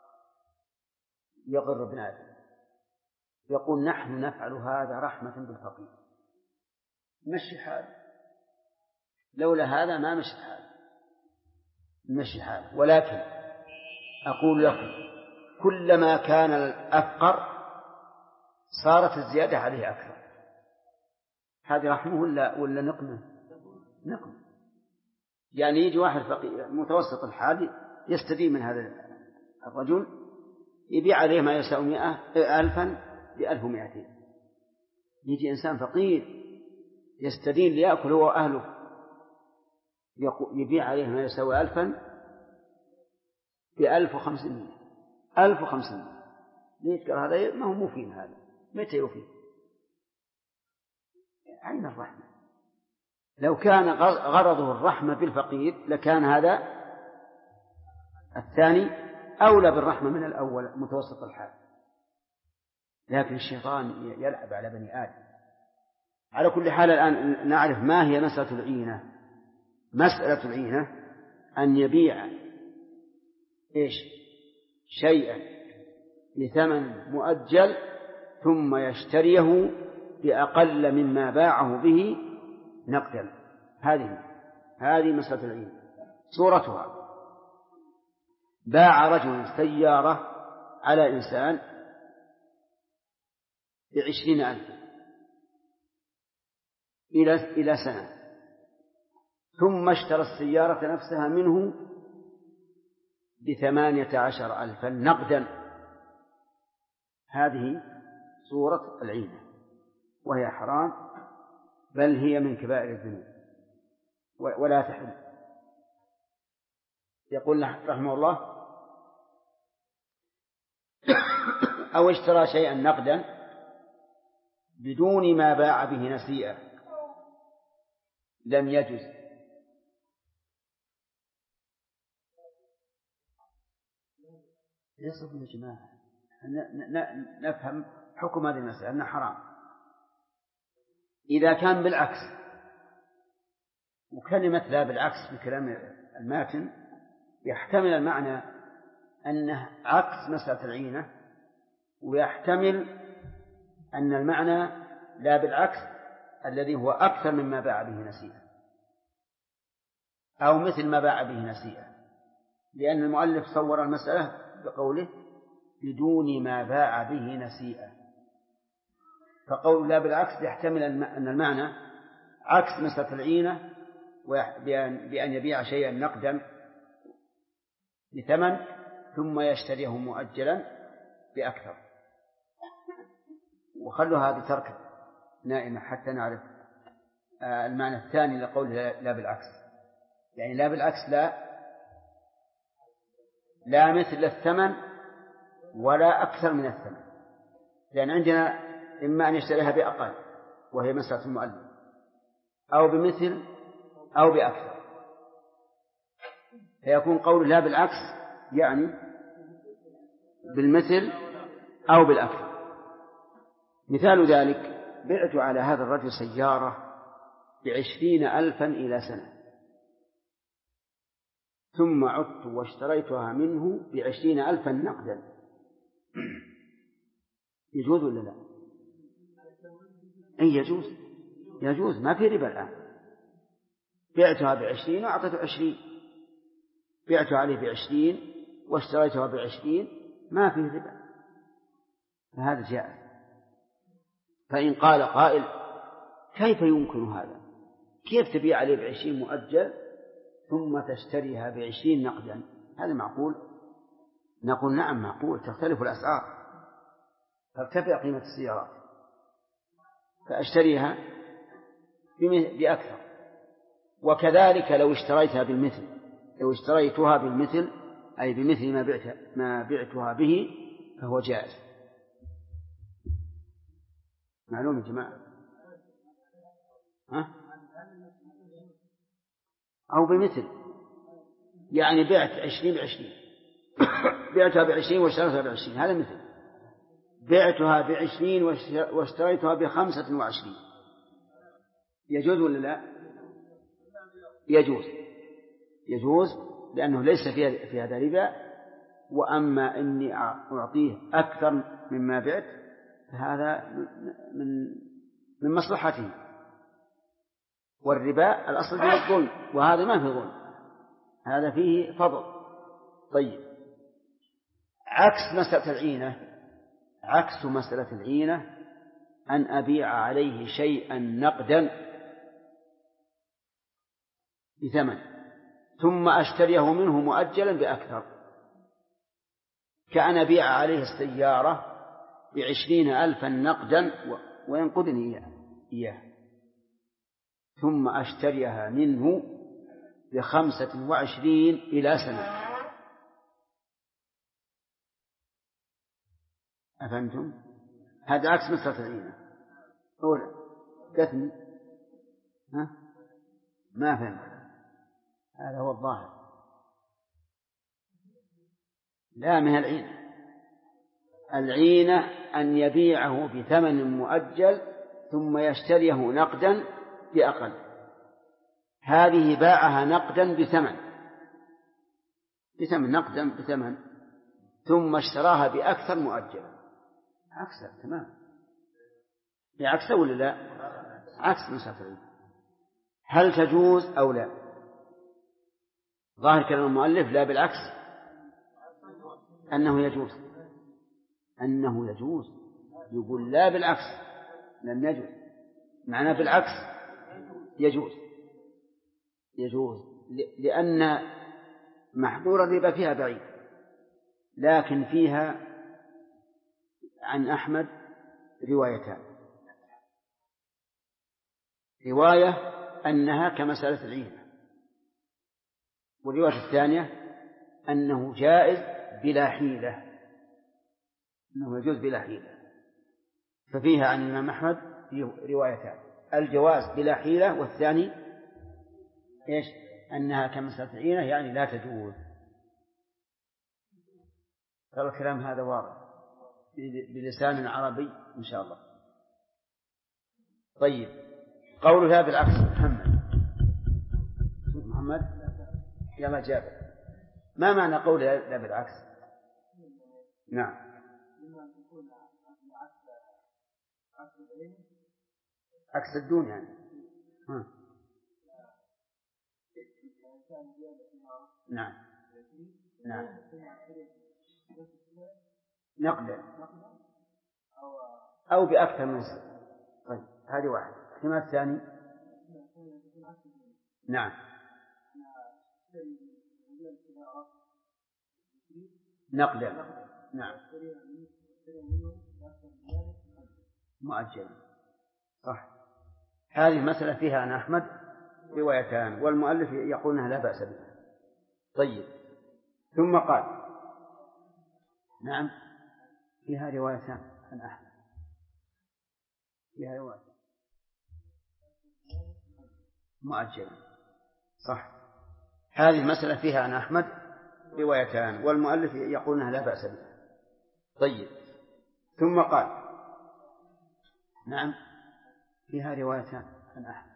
يغر ابن آدم، يقول نحن نفعل هذا رحمة بالفقير، مشي حال، لولا هذا ما مشي حال، مشي حال. ولكن أقول لكم كلما كان الأفقر صارت الزيادة عليه أكثر. هذه رحمه ولا نقمة؟ نقمة. يعني يجي واحد فقير متوسط الحال يستدين من هذا الرجل، يبيع عليه ما يساوي 100,000 ب1200. يجي إنسان فقير يستدين ليأكل هو وأهله، يبيع عليه ما يساوي 1000 ب1500. 1500 ليش؟ قال هذا ما هو مفيد، هذا متى يفيد؟ أين الرحمة؟ لو كان غرضه الرحمة بالفقير لكان هذا الثاني أولى بالرحمة من الأول متوسط الحال. لكن الشيطان يلعب على بني آدم. على كل حال الآن نعرف ما هي مسألة العينة. مسألة العينة أن يبيع شيئا بثمن مؤجل ثم يشتريه بأقل مما باعه به نقدا. هذه مسألة العينة. صورتها: باع رجل سيارة على إنسان ب20,000 إلى سنة، ثم اشترى السيارة نفسها منه ب18,000 نقدا. هذه صورة العينة، وهي حرام، بل هي من كبائر الذنوب ولا تحل. يقول رحمه الله: أو اشترى شيئا نقدا بدون ما باع به نسيئة لم يجز. يصف يا جماعة نفهم حكم هذه المسألة أنها حرام إذا كان بالعكس. وكلمة لا بالعكس بكلام الماتن يحتمل المعنى أنه عكس مسألة العينة، ويحتمل أن المعنى لا بالعكس الذي هو أكثر مما باع به نسيئة، أو مثل ما باع به نسيئة، لأن المؤلف صور المسألة بقوله بدون ما باع به نسيئة. فقول لا بالعكس يحتمل أن المعنى عكس مسألة العينة، بأن يبيع شيئا نقدا بثمن ثم يشتريه مؤجلا بأكثر. وخلوا هذه ترك نائمة حتى نعرف المعنى الثاني لقول لا بالعكس. يعني لا بالعكس لا مثل الثمن ولا أكثر من الثمن، لأن عندنا إما أن يشتريها بأقل وهي مسألة المؤلف، أو بمثل أو بأكثر، فيكون قول لا بالعكس يعني بالمثل أو بالأكثر. مثال ذلك: بعت على هذا الرجل سيارة ب20,000 إلى سنة، ثم عدت واشتريتها منه ب20,000 نقدا. يجوز ولا لا؟ أي يجوز، ما في ربا الآن. بعتها ب20 وأعطته 20، بعت عليه ب20 واشتريتها ب20، ما في ربا، فهذا جائز. فإن قال قائل: كيف يمكن هذا؟ كيف تبيع عليه ب20 مؤجل ثم تشتريها ب20 نقدا؟ هذا معقول؟ نقول نعم معقول، تختلف الأسعار، ترتفع قيمة السيارات، فأشتريها بأكثر. وكذلك لو اشتريتها بالمثل، لو اشتريتها بالمثل أي بمثل ما بعتها به فهو جائز. معلوم يا جماعة؟ أو بمثل يعني بعت 20 ب20 بعتها ب20 واشتريتها ب20، هذا مثل بعتها ب20 واشتريتها ب25. يجوز ولا لا؟ يجوز لأنه ليس في هذا ربا. وأما إني أعطيه أكثر مما بعت فهذا من مصلحته، والربا الأصل فيه الظلم، وهذا ما فيه ظلم، هذا فيه فضل. طيب، عكس مسألة العينة أن أبيع عليه شيئا نقدا بثمن ثم أشتريه منه مؤجلا بأكثر، كأن أبيع عليه السيارة ب20,000 نقدا وينقدني إياه ثم أشتريها منه ب25 إلى سنة. أفهمتم؟ هذا عكس مسألة العينة. أولا قتني ما فهمت، هذا هو الظاهر. لا، من العينة أن يبيعه بثمن مؤجل ثم يشتريه نقدا بأقل. هذه باعها نقدا بثمن ثم اشتراها بأكثر مؤجلا، عكسها تمام. بعكسه ولا لا؟ عكس مسافرين. هل تجوز أو لا؟ ظاهر كلام المؤلف لا، بالعكس، أنه يجوز. يقول لا بالعكس، لم يجوز، معناه بالعكس يجوز لأن محظور الربا فيها بعيد، لكن فيها عن أحمد روايتان. رواية أنها كمسألة العينة، والرواية الثانية أنه جائز بلا حيلة، أنه يجوز بلا حيلة. ففيها عن الإمام أحمد روايتان: الجواز بلا حيلة، والثاني إيش؟ أنها كمسألة العينة، يعني لا تجوز. ترى الكلام هذا واضح بلسان عربي إن شاء الله. طيب، قولها بالعكس. محمد يلا جابر، ما معنى قولها لا بالعكس؟ نعم، عكس الدون يعني. نعم نقدا أو بأكثر من سنة. طيب، هذه واحد. الاحتمال الثاني نعم نقدا، نعم مؤجل، صح. هذه مسألة فيها عن أحمد روايتان، والمؤلف يقول أنها لا بأس بها. طيب، ثم قال نعم فيها روايتان عن أحمد، فيها رواية مؤجل، صح. هذه المسألة فيها عن أحمد روايتان، والمؤلف يقول أنها لا بأس بها. طيب، ثم قال نعم فيها روايتان عن أحمد،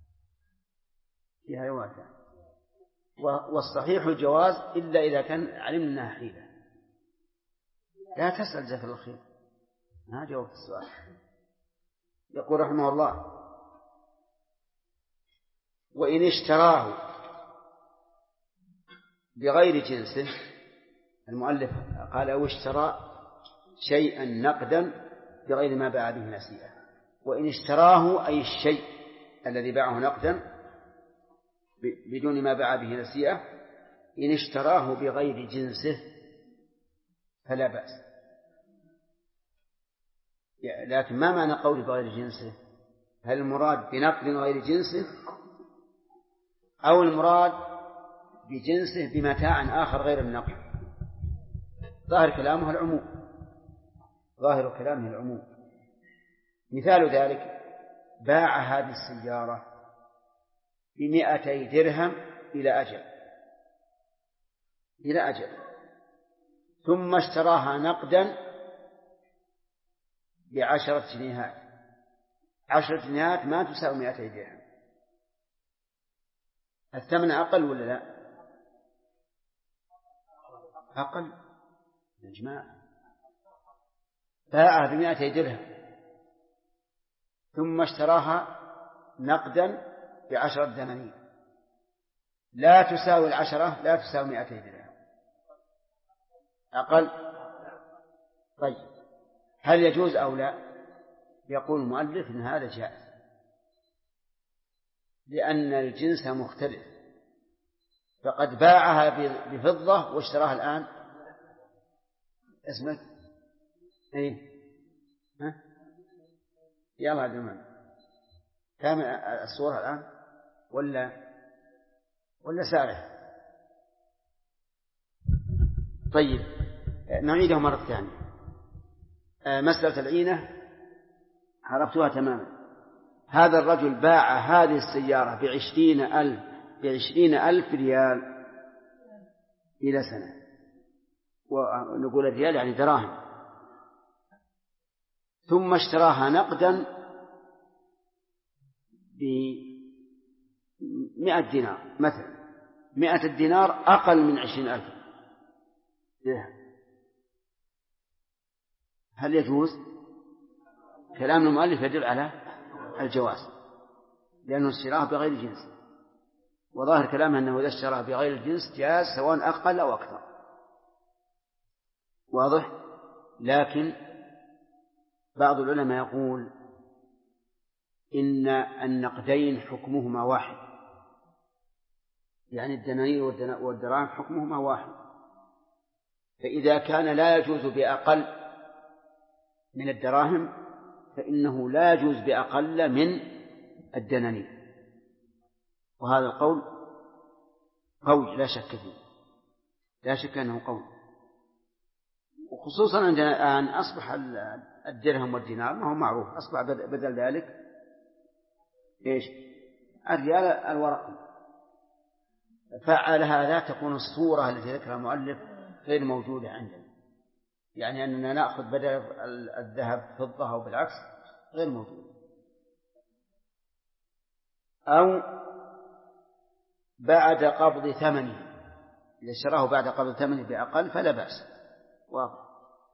فيها روايتان، والصحيح الجواز إلا إذا كان علمنا أنها حيلة. لا تسأل زفر الخير، ما جاوبت السؤال. يقول رحمه الله: وإن اشتراه بغير جنسه. المؤلف قال: أو اشترى شيئا نقدا بغير ما باع به نسيئة. وإن اشتراه أي الشيء الذي باعه نقدا بدون ما باع به نسيئة، إن اشتراه بغير جنسه فلا بأس. لكن ما معنى قول بغير جنسه؟ هل المراد بنقد غير جنسه أو المراد بجنسه بمتاع آخر غير النقد؟ ظاهر كلامه العموم. مثال ذلك: باع هذه السيارة ب200 درهم إلى أجل، إلى أجل، ثم اشتراها نقدا ب10 جنيهات. 10 جنيهات ما تساوي 200 درهم، الثمن أقل ولا لا؟ أقل يا جماعة. باعها ب200 درهم ثم اشتراها نقدا ب10 دنانير، لا تساوي 10، لا تساوي 200 درهم، أقل. طيب هل يجوز أو لا؟ يقول المؤلف إن هذا جائز، لأن الجنس مختلف، فقد باعها بفضة واشتراها الآن اسمك ايه؟ ها؟ يلا دمان كامل الصورة الآن ولا سارح؟ طيب نعيده مرة ثانية. مسألة العينة عرفتها تماما. هذا الرجل باع هذه السيارة ب20,000 ريال إلى سنة، ونقول الريال يعني دراهم، ثم اشتراها نقدا ب100 دينار مثلا. 100 دينار أقل من 20,000 درهم. هل يجوز؟ كلام المؤلف يدل على الجواز، لأنه اشتراه بغير جنس، وظاهر كلامه أنه إذا اشتراه بغير الجنس جاز سواء أقل أو أكثر. واضح؟ لكن بعض العلماء يقول إن النقدين حكمهما واحد، يعني الدنانير والدراهم حكمهما واحد، فإذا كان لا يجوز بأقل من الدراهم فإنه لا يجوز بأقل من الدنانير. وهذا القول قوي لا شك فيه، لا شك أنه قوي، وخصوصا عندنا الآن أصبح الدرهم والدينار ما هو معروف، أصبح بدل ذلك إيش؟ الريال الورقي. فعل هذا تكون الصورة التي ذكرها المؤلف غير موجودة عندنا، يعني أننا نأخذ بدل الذهب فضة أو بالعكس غير موجود. أو بعد قبض ثمنه، إذا اشتراه بعد قبض ثمنه بأقل فلا بأس. واضح؟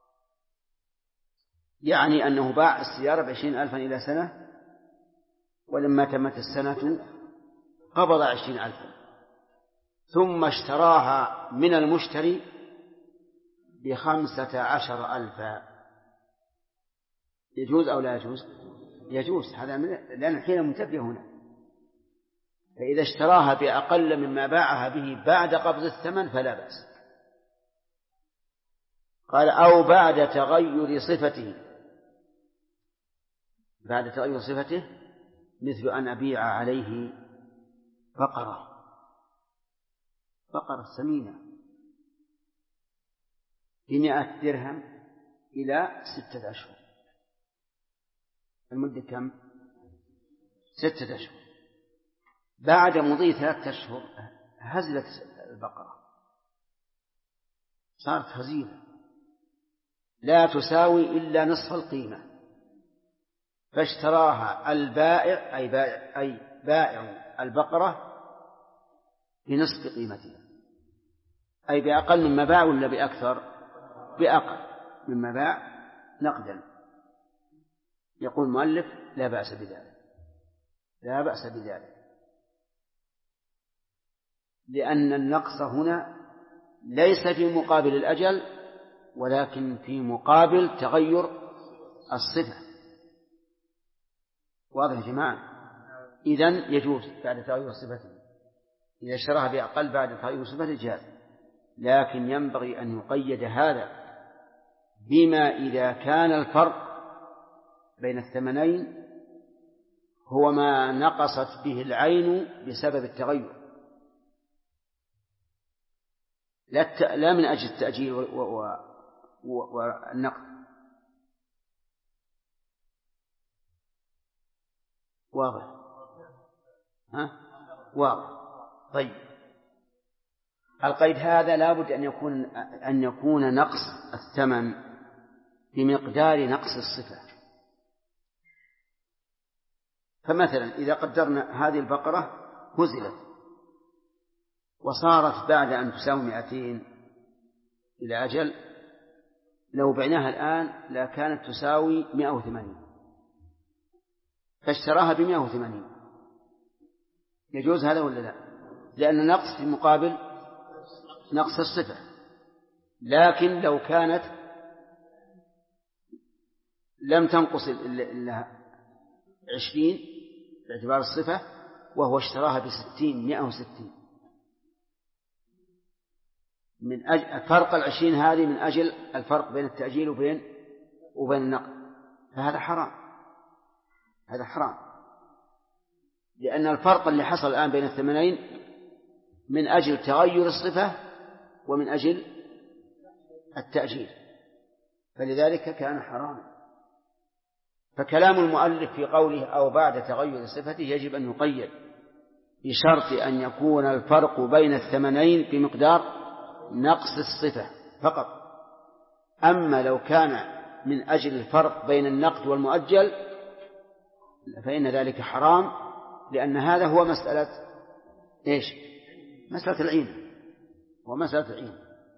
يعني أنه باع السيارة ب20,000 إلى سنة، ولما تمت السنة قبض 20,000 ثم اشتراها من المشتري ب15,000. يجوز أو لا يجوز؟ يجوز، هذا لأن الحين منتبه هنا. فإذا اشتراها بأقل مما باعها به بعد قبض الثمن فلا بأس. قال أو بعد تغير صفته. بعد تغير صفته مثل أن أبيع عليه بقرة سمينة ب100 درهم إلى 6 أشهر. المدة كم؟ 6 أشهر. بعد مضي 3 أشهر هزلت البقرة، صارت هزيلة لا تساوي إلا نصف القيمة، فاشتراها البائع أي بائع البقرة بنصف قيمتها، أي بأقل مما باع ولا بأكثر؟ بأقل مما باع نقدا. يقول المؤلف لا بأس بذلك، لا بأس بذلك، لأن النقص هنا ليس في مقابل الأجل ولكن في مقابل تغير الصفة. واضح يا جماعة؟ إذن يجوز بعد تغير صفته، إذا اشتراها بأقل بعد تغير صفته جاز، لكن ينبغي أن يقيد هذا بما إذا كان الفرق بين الثمنين هو ما نقصت به العين بسبب التغير، لا من أجل التأجيل والنقد. واضح؟ ها؟ واضح. طيب القيد هذا لابد أن يكون نقص الثمن بمقدار نقص الصفة. فمثلا إذا قدرنا هذه البقرة هزلت وصارت بعد أن تساوي 200 إلى أجل، لو بعناها الآن لا كانت تساوي 180 فاشتراها ب180، يجوز هذا ولا لا؟ لأن نقص في مقابل نقص الصفة. لكن لو كانت لم تنقص إلا 20 باعتبار الصفة وهو اشتراها ب60 160 من أجل فرق 20 هذه من أجل الفرق بين التأجيل وبين النقد، فهذا حرام. هذا حرام لأن الفرق اللي حصل الآن بين الثمنين من أجل تغير الصفة ومن أجل التأجيل، فلذلك كان حراما. فكلام المؤلف في قوله أو بعد تغير صفته يجب أن يقيد بشرط أن يكون الفرق بين الثمنين بمقدار نقص الصفة فقط. أما لو كان من أجل الفرق بين النقد والمؤجل فإن ذلك حرام، لأن هذا هو مسألة إيش؟ مسألة العين، ومسألة العين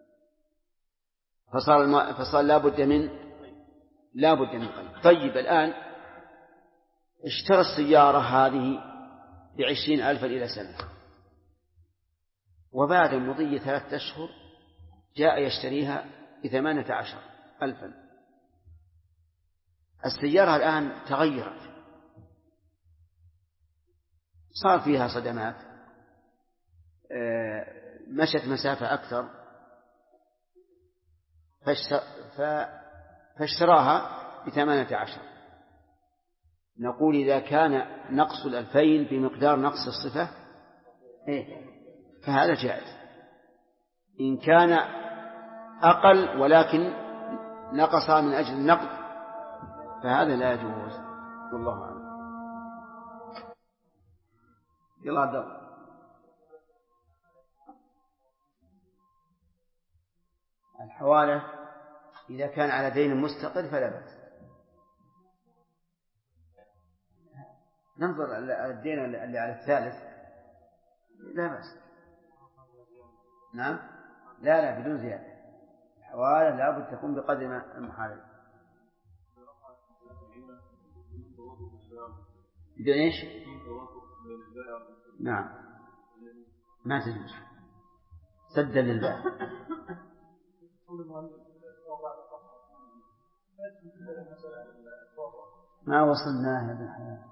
فصار لا بد من قيد. طيب الآن اشترى السيارة هذه ب20,000 إلى سنة، وبعد مضي 3 أشهر جاء يشتريها ب18,000. السيارة الآن تغيرت، صار فيها صدمات، مشت مسافة أكثر، فاشتراها ب18. نقول إذا كان نقص 2000 بمقدار نقص الصفة فهذا جائز. إن كان أقل ولكن نقص من أجل النقد فهذا لا يجوز، والله أعلم. يلا عبد الله. الحوالة إذا كان على دين مستقر فلا بأس. ننظر الدين اللي على الثالث لا بأس. نعم، لا بدون زيادة. الحوالة لابد تكون بقدر ما المحارب. بدون إيش؟ نعم ما تجوز سدا للباب. ما وصلناه يا ابن الحلال،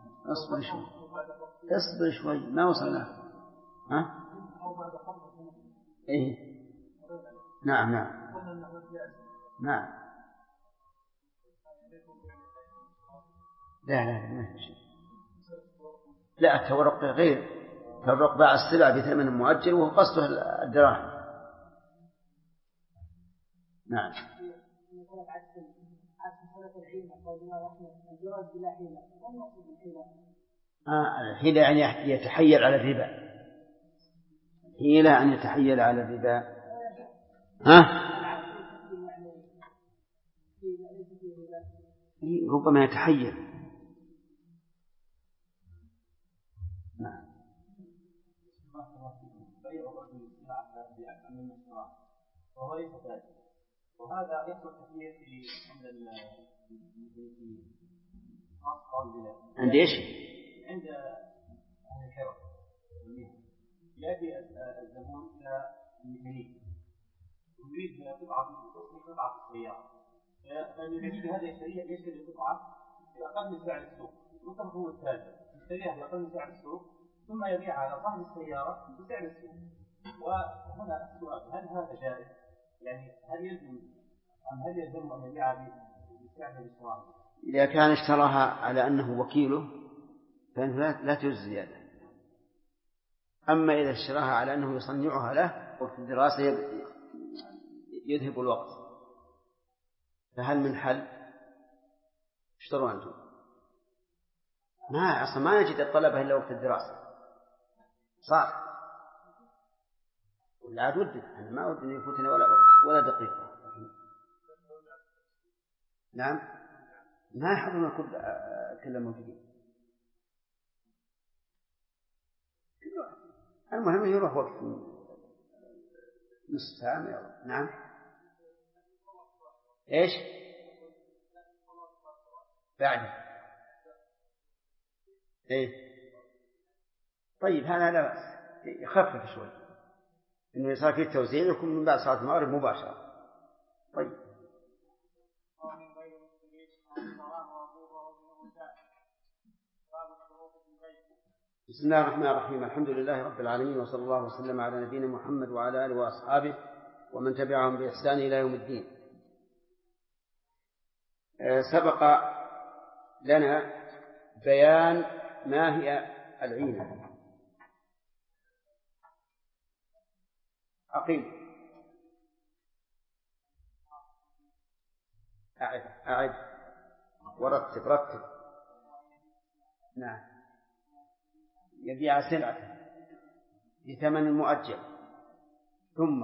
اصبر شوي ما وصلناه. ها؟ إيه نعم لا ما في شيء. لا التورق غير، التورق باع السلع بثمن مؤجل وهو قصده الدراهم. نعم. الحيلة يعني يتحيل على الربا. حيلة أن يتحيل على الربا. ربما يتحيل. نعم. وهذا يحصل كثير عند المسلمين. عند ايش؟ عند أهل الحرف يأتي الزبون إلى الميكانيك يريد قطعة السيارة، فالميكانيك هذا يشتري قطعة بأقل من سعر السوق، والطرف هو التاجر يشتريها بأقل من سعر السوق ثم يبيعها على صاحب السيارة بسعر السوق. وهنا السؤال: هل هذا جائز؟ يعني هل يلزم أن يبيعها بسعر الإشراف؟ إذا كان اشتراها على أنه وكيله فإنه لا تجوز زيادة. أما إذا اشتراها على أنه يصنعها له وفي الدراسة يذهب الوقت فهل من حل؟ اشتروا أنتم أصلا ما نجد الطلبة إلا وقت الدراسة صح. والعاد ودك، أنا ما أود أن يفوتنا ولا دقيقة. نعم، ما يحضرنا كل موجودين، المهم يروح وقت نصف ساعة ما يروح. نعم. إيش بعد؟ إيه طيب، هذا لا بأس، يخفف شوي، إنه يصير فيه التوزيع يكون من بعد صلاة المغرب مباشرة. طيب. بسم الله الرحمن الرحيم، الحمد لله رب العالمين، وصلى الله وسلم على نبينا محمد وعلى آله وأصحابه ومن تبعهم بإحسان إلى يوم الدين. سبق لنا بيان ما هي العينة. أقيم، أعد رتب. نعم، يبيع سلعة بثمن مؤجل، ثم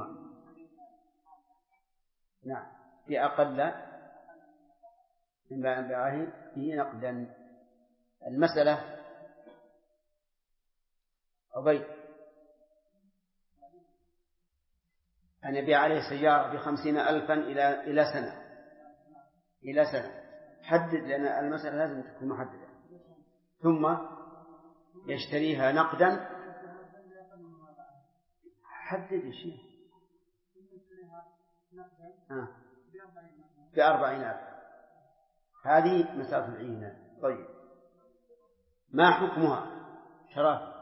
نعم بأقل من باعه به نقدا. المسألة عبيد أن يبيع عليه سيارة ب50,000 إلى سنة. حدد لنا المسألة، لازم تكون محددة. ثم يشتريها نقدا، حدد شيء ب40,000. هذه مسألة العينة. طيب، ما حكمها شرف؟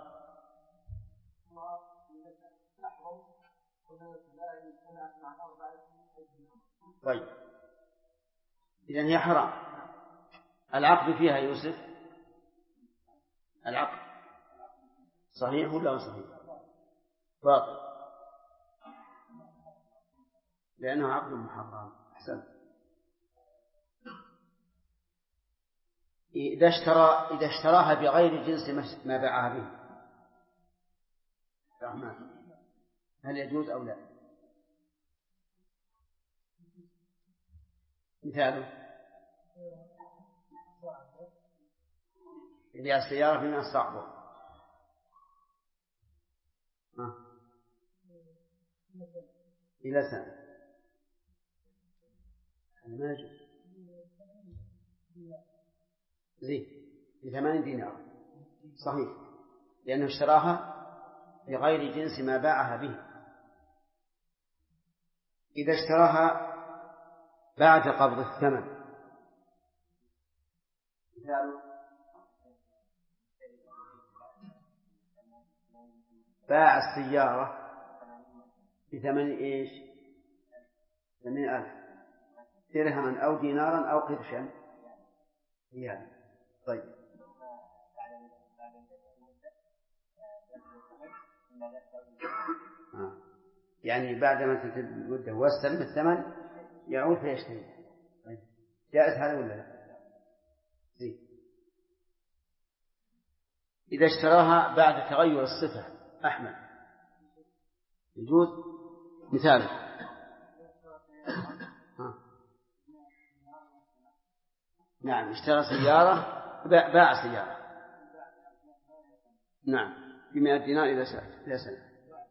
طيب، إذن هي حرام. العقد فيها يوسف، العقد صحيح ولا صحيح؟ باطل، لأنه عقد محرم. أحسن. إذا اشتراها بغير جنس ما باعها به، هل يجوز أو لا؟ مثاله يبيع السيارة من الصعب إلى سنة، ما يجوز. ب8 دينار صحيح، لأنه اشتراها بغير جنس ما باعها به. إذا اشتراها بعد قبض الثمن، باع السيارة بثمن إيش؟ 80,000 درهما أو دينارا أو قرشا. طيب، يعني بعد ما تنتهي المدة واستلم الثمن يعود فيشتري. طيب، جائز هذا ولا لا؟ إذا اشتراها بعد تغير الصفة أحمد يجوز؟ مثال نعم، اشترى سيارة، باع سيارة، نعم، ب100 دينار إلى سنة.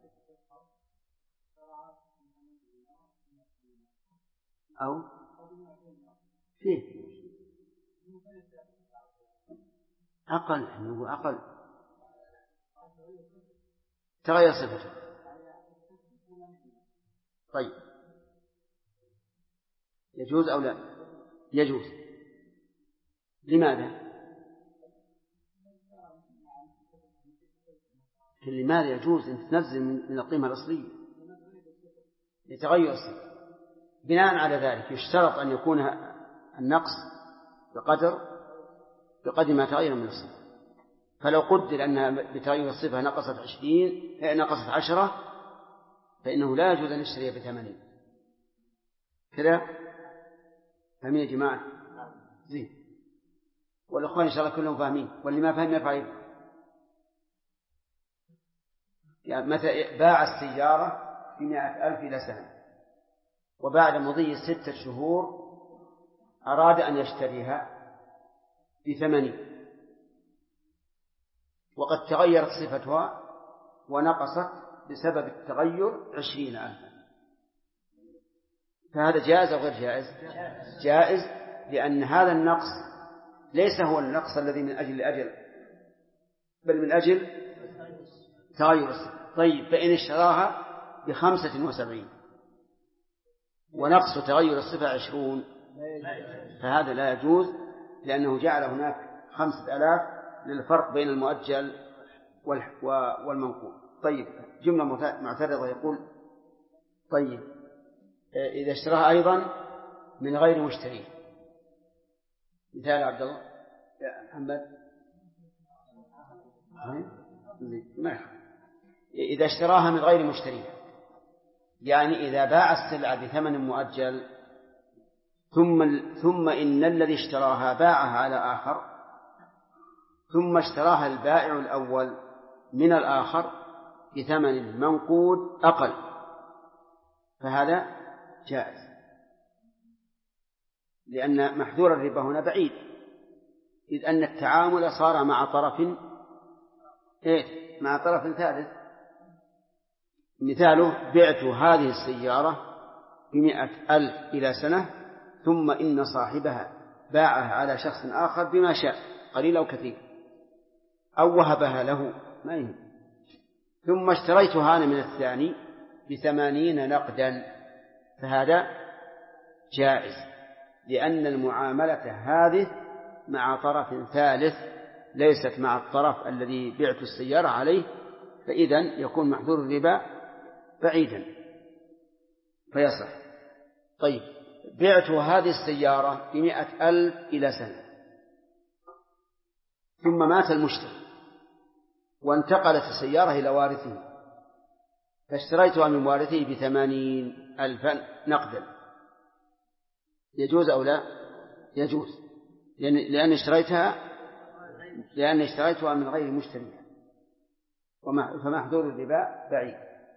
أو فيه أقل، إنه أقل تغير صفته. طيب، يجوز أو لا؟ يجوز. لماذا؟ لماذا يجوز أن تنزل من القيمة الأصلية لتغير الصفة؟ بناء على ذلك يشترط أن يكون النقص بقدر ما تغير من الصفة. فلو قدر أنها بتغير الصفة نقصت 20، نقصت 10، فإنه لا يجوز أن يشتريها ب80 كذا. فهمين يا جماعة؟ زين، والأخوان إن شاء الله كلهم فاهمين، واللي ما فهم يفعل. يعني متى باع السيارة ب100,000 إلى سنة، وبعد مضي 6 شهور أراد أن يشتريها ب80، وقد تغيرت صفتها ونقصت بسبب التغير 20,000، فهذا جائز أو غير جائز؟ جائز، لأن هذا النقص ليس هو النقص الذي من أجل الأجل، بل من أجل تغير الصفة. طيب، فإن اشتراها ب75 ونقص تغير الصفة 20 فهذا لا يجوز، لأنه جعل هناك 5,000 للفرق بين المؤجل والمنقول. طيب، جملة معترضة يقول: طيب إذا اشتراها أيضا من غير مشتري، مثال عبد الله يا محمد، إذا اشتراها من غير مشتري، يعني إذا باع السلعة بثمن مؤجل ثم إن الذي اشتراها باعها على آخر، ثم اشتراها البائع الأول من الآخر بثمن منقود أقل، فهذا جائز، لأن محذور الربا هنا بعيد، إذ أن التعامل صار مع طرف ثالث. مثاله: بعت هذه السيارة ب100,000 إلى سنة، ثم إن صاحبها باعها على شخص آخر بما شاء، قليل أو كثير، أو وهبها له، ما يهم، ثم اشتريتها أنا من الثاني ب80 نقدا، فهذا جائز، لأن المعاملة هذه مع طرف ثالث ليست مع الطرف الذي بعت السيارة عليه، فإذن يكون محذور الربا بعيدا فيصح. طيب، بعت هذه السيارة ب100,000 إلى سنة، ثم مات المشتري وانتقلت السيارة إلى وارثه، فاشتريتها من وارثه ب80,000 نقدا، يجوز أو لا؟ يجوز، لأن اشتريتها من غير مشتري، فمحذور الربا بعيد.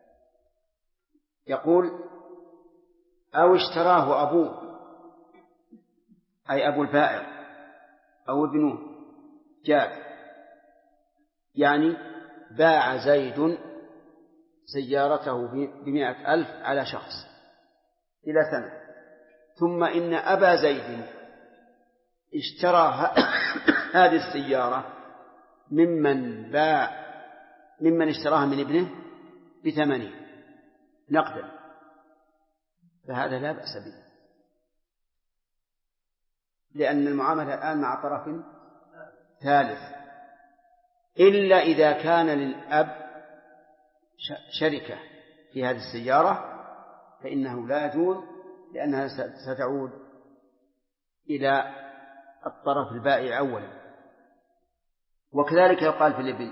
يقول: أو اشتراه أبوه، أي أبو البائع أو ابنه، جاء، يعني باع زيد سيارته ب100,000 على شخص إلى سنة، ثم إن أبا زيد اشترى هذه السيارة ممن اشتراها من ابنه ب80 نقدا، فهذا لا بأس به، لأن المعاملة الآن مع طرف ثالث، إلا إذا كان للأب شركة في هذه السيارة فإنه لا يجوز، لأنها ستعود إلى الطرف البائع أولا. وكذلك يقال في الإبل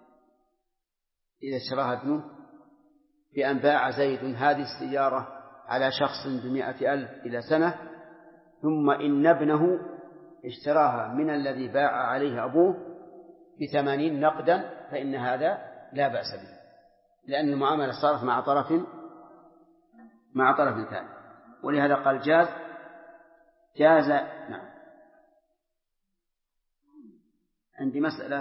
إذا اشتراها ابنه بأن باع زيد هذه السيارة على شخص ب100,000 إلى سنة، ثم إن ابنه اشتراها من الذي باع عليه أبوه ب80 نقدا، فإن هذا لا بأس به، لأن المعاملة صارت مع طرف ثاني، ولهذا قال جاز. نعم. عندي مسألة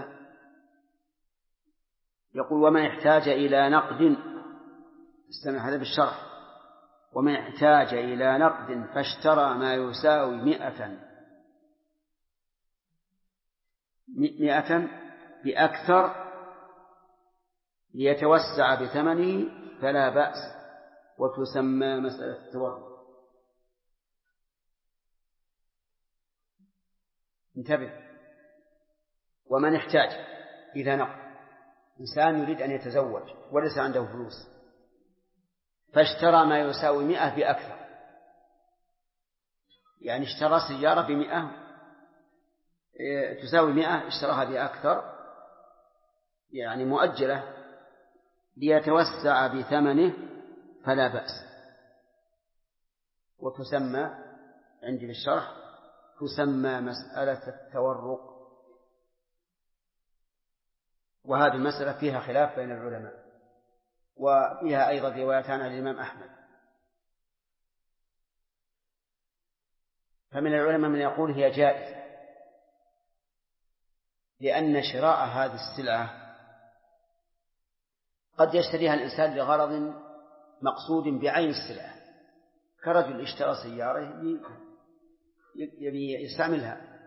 يقول: ومن احتاج إلى نقد، استمع هذا بالشرح، ومن احتاج إلى نقد فاشترى ما يساوي 100 بأكثر ليتوسع بثمنه فلا بأس، وتسمى مسألة التورط. انتبه: ومن احتاج إلى نقد، إنسان يريد أن يتزوج وليس عنده فلوس، فاشترى ما يساوي 100 بأكثر، يعني اشترى سيارة ب100 تساوي 100، اشتراها بأكثر يعني مؤجلة ليتوسع بثمنه فلا بأس، وتسمى عندي بالشرح تسمى مسألة التورق، وهذه المسألة فيها خلاف بين العلماء، وفيها أيضا روايتان عن الإمام أحمد. فمن العلماء من يقول هي جائزة، لأن شراء هذه السلعة قد يشتريها الإنسان لغرض مقصود بعين السلعة، كرجل اشترى سيارة يبي يستعملها،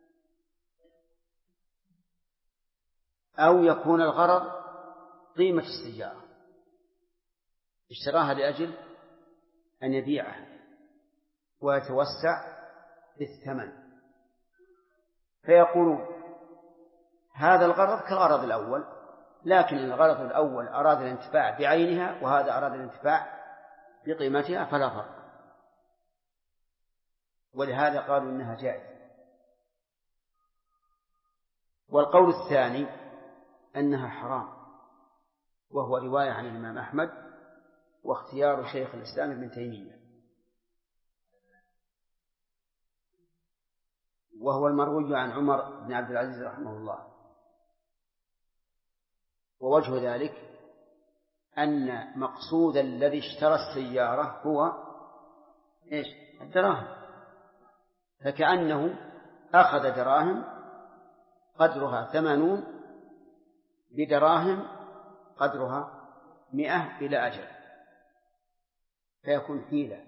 أو يكون الغرض قيمة السيارة اشتراها لأجل أن يبيعها ويتوسع بالثمن، فيقول هذا الغرض كالغرض الأول، لكن الغرض الأول أراد الانتفاع بعينها وهذا أراد الانتفاع بقيمتها فلا فرق، ولهذا قالوا إنها جائزة. والقول الثاني أنها حرام، وهو رواية عن الإمام أحمد واختيار شيخ الإسلام ابن تيمية، وهو المروي عن عمر بن عبد العزيز رحمه الله. ووجه ذلك أن مقصود الذي اشترى السيارة هو إيش؟ الدراهم، فكأنه أخذ دراهم قدرها 80 بدراهم قدرها 100 إلى أجل، فيكون حيلة.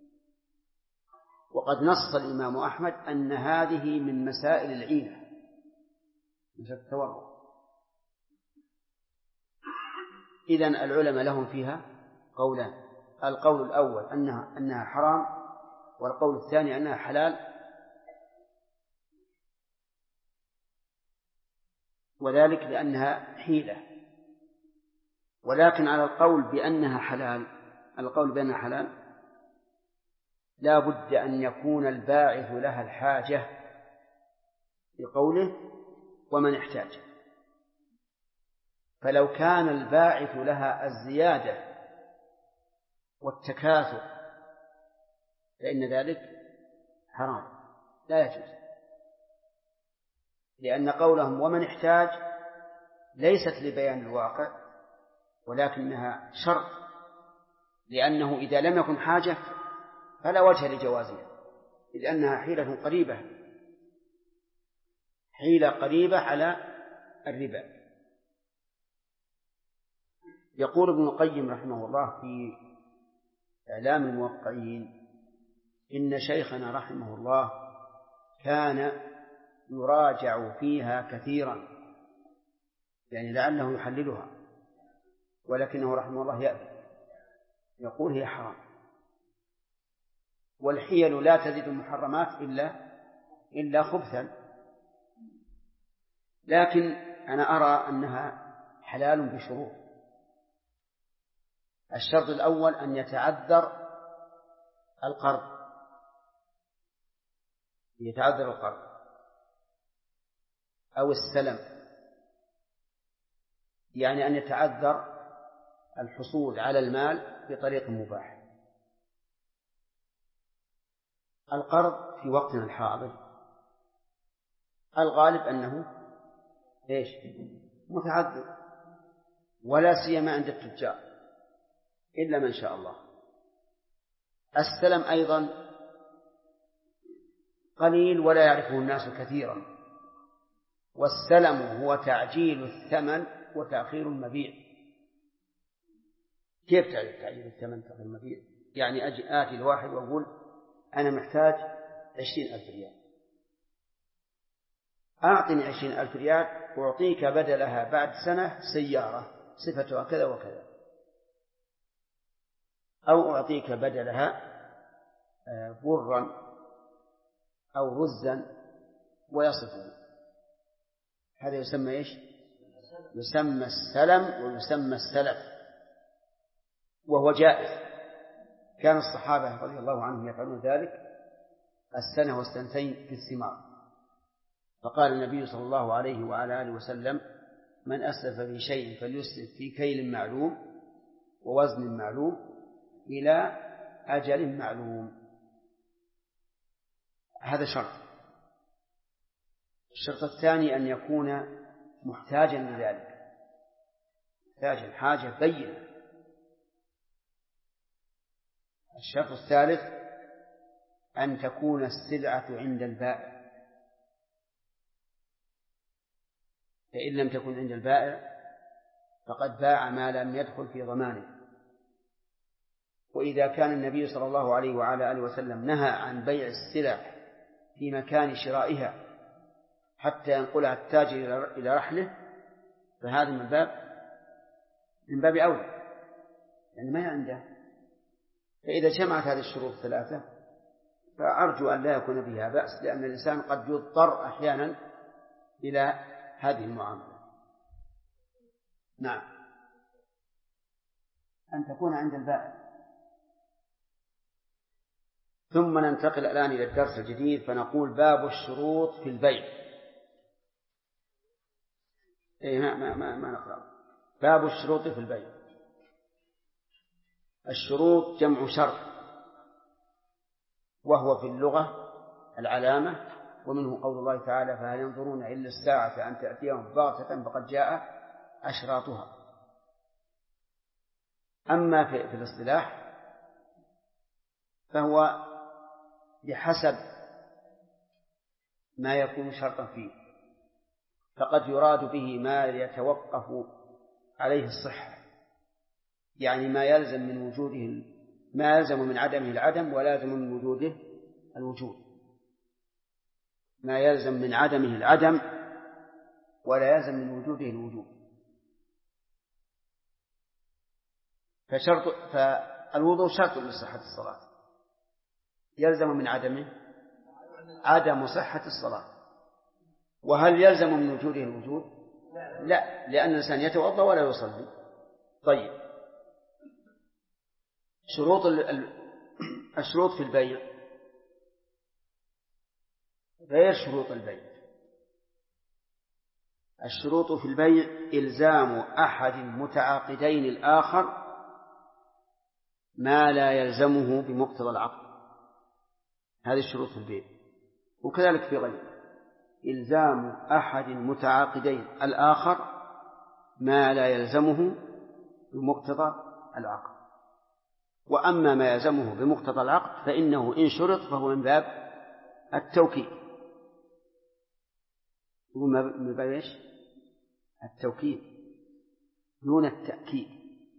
وقد نص الإمام أحمد أن هذه من مسائل العينة، مثل التورع. إذن العلماء لهم فيها قولان: القول الأول أنها حرام، والقول الثاني أنها حلال، وذلك لأنها حيلة. ولكن على القول بأنها حلال، القول بأنها حلال لا بد أن يكون الباعث لها الحاجة، بقوله ومن احتاج. فلو كان الباعث لها الزيادة والتكاثر فإن ذلك حرام لا يجوز، لأن قولهم ومن احتاج ليست لبيان الواقع ولكنها شرط، لأنه إذا لم يكن حاجة فلا وجه لجوازها، إذ أنها حيلة قريبة على الربا. يقول ابن القيم رحمه الله في إعلام الموقعين: إن شيخنا رحمه الله كان يراجع فيها كثيرا، يعني لعله يحللها، ولكنه رحمه الله يأبى، يقول هي حرام، والحيل لا تزيد المحرمات إلا خبثا. لكن أنا أرى أنها حلال بشروط. الشرط الأول أن يتعذر القرض، أو السلم، يعني أن يتعذر الحصول على المال بطريق مباح. القرض في وقتنا الحاضر الغالب أنه متعذر، ولا سيما عند التجار إلا من شاء الله. السلم أيضا قليل ولا يعرفه الناس كثيرا، والسلم هو تعجيل الثمن وتأخير المبيع. كيف تعجيل الثمن وتأخير المبيع؟ يعني آتي الواحد وأقول أنا محتاج 20,000 ريال، أعطني 20,000 ريال أعطيك بدلها بعد سنة سيارة صفتها كذا وكذا، أو أعطيك بدلها برا أو رزا ويصفه. هذا يسمى إيش؟ يسمى السلم ويسمى السلف، وهو جائز. كان الصحابة رضي الله عنهم يفعلون ذلك السنة والسنتين في الثمار. فقال النبي صلى الله عليه وعلى آله وسلم: من أسلف في شيء فليسلف في كيل معلوم ووزن معلوم إلى أجل معلوم. هذا شرط. الشرط الثاني أن يكون محتاجا لذلك، محتاجا حاجة بينة، الشرط الثالث أن تكون السلعة عند البائع، فإن لم تكن عند البائع فقد باع ما لم يدخل في ضمانه. وإذا كان النبي صلى الله عليه وعلى آله وسلم نهى عن بيع السلع في مكان شرائها حتى ينقلها التاجر إلى رحله، فهذا من باب أولى، يعني ما عنده. فإذا جمعت هذه الشروط الثلاثة فأرجو أن لا يكون بها بأس، لأن الإنسان قد يضطر أحيانا إلى هذه المعاملة. نعم، أن تكون عند البائع. ثم ننتقل الآن إلى الدرس الجديد، فنقول باب الشروط في البيع. ما نقرأ. باب الشروط في البيع. الشروط جمع شرط، وهو في اللغة العلامة، ومنه قول الله تعالى: فهل ينظرون إلا الساعة أن تأتيهم بغتة فقد جاء أشراطها. أما في الاصطلاح فهو بحسب ما يكون شرطا فيه، فقد يراد به ما يتوقف عليه الصحة، يعني ما يلزم من وجوده، ما يلزم من عدمه العدم ولا يلزم من وجوده الوجود، ما يلزم من عدمه العدم ولا يلزم من وجوده الوجود. فالوضوء شرط لصحة الصلاة، يلزم من عدمه عدم صحة الصلاة. وهل يلزم من وجوده الوجود؟ لا، لأن الإنسان يتوضأ ولا يصلي. طيب، الشروط في البيع غير شروط البيع. الشروط في البيع إلزام أحد المتعاقدين الآخر ما لا يلزمه بمقتضى العقد، هذه الشروط في البيع. وكذلك في غيره، إلزام أحد المتعاقدين الآخر ما لا يلزمه بمقتضى العقد. وأما ما يلزمه بمقتضى العقد فإنه إن شرط فهو من باب التوكيد. من باب إيش؟ التوكيد دون التأكيد.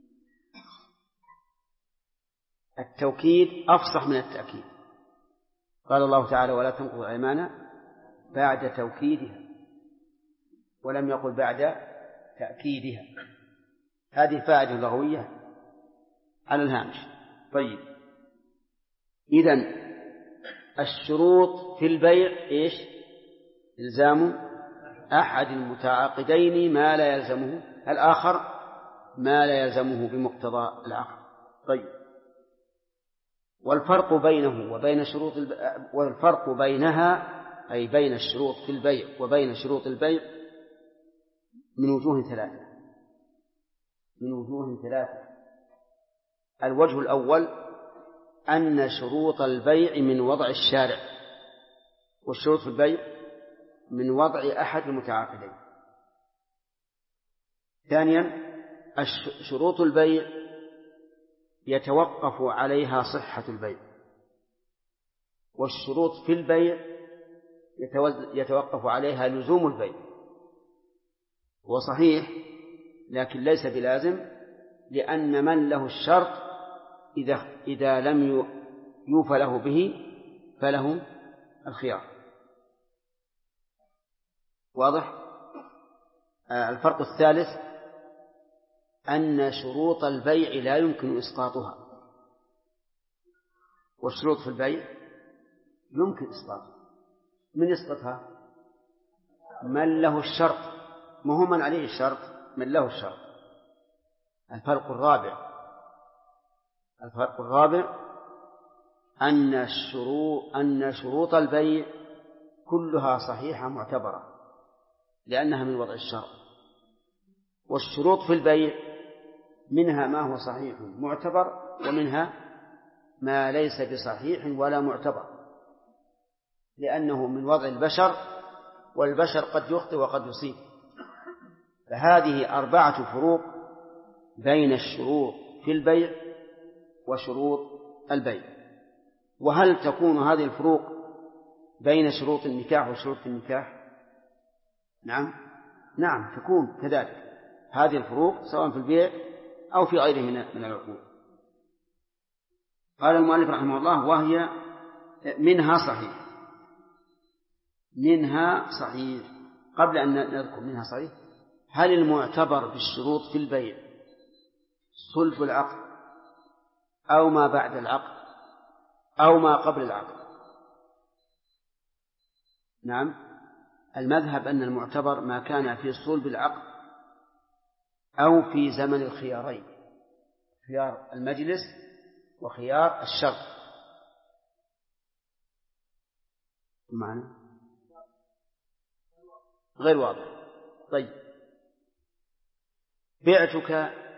التوكيد أفصح من التأكيد. قال الله تعالى: ولا تنقضوا الأيمان بعد توكيدها، ولم يقل بعد تأكيدها. هذه فائدة لغوية على الهامش. طيب، إذن الشروط في البيع إيش؟ إلزام أحد المتعاقدين ما لا يلزمه الآخر ما لا يلزمه بمقتضى العقد. طيب، والفرق بينه وبين والفرق بينها أي بين الشروط في البيع وبين شروط البيع من وجوه ثلاثة. الوجه الأول أن شروط البيع من وضع الشارع، والشروط في البيع من وضع أحد المتعاقدين. ثانيا، شروط البيع يتوقف عليها صحة البيع، والشروط في البيع يتوقف عليها لزوم البيع. وصحيح، لكن ليس بلازم، لأن من له الشرط إذا لم يوفى له به فله الخيار. واضح؟ الفرق الثالث أن شروط البيع لا يمكن إسقاطها، والشروط في البيع يمكن إسقاطها. من يسقطها؟ من له الشرط، ما هو من عليه الشرط، من له الشرط. الفرق الرابع أن شروط البيع كلها صحيحة معتبرة لأنها من وضع الشرط، والشروط في البيع منها ما هو صحيح معتبر ومنها ما ليس بصحيح ولا معتبر، لأنه من وضع البشر، والبشر قد يخطئ وقد يصيب. فهذه 4 فروق بين الشروط في البيع وشروط البيع. وهل تكون هذه الفروق بين شروط النكاح وشروط النكاح؟ نعم تكون كذلك هذه الفروق سواء في البيع أو في غيره من العقود. قال المؤلف رحمه الله: وهي منها صحيح. قبل أن نذكر منها صحيح، هل المعتبر بالشروط في البيع صلب العقد أو ما بعد العقد أو ما قبل العقد؟ نعم، المذهب أن المعتبر ما كان في صلب العقد أو في زمن الخيارين، خيار المجلس وخيار الشرط. معنى غير واضح. طيب، بعتك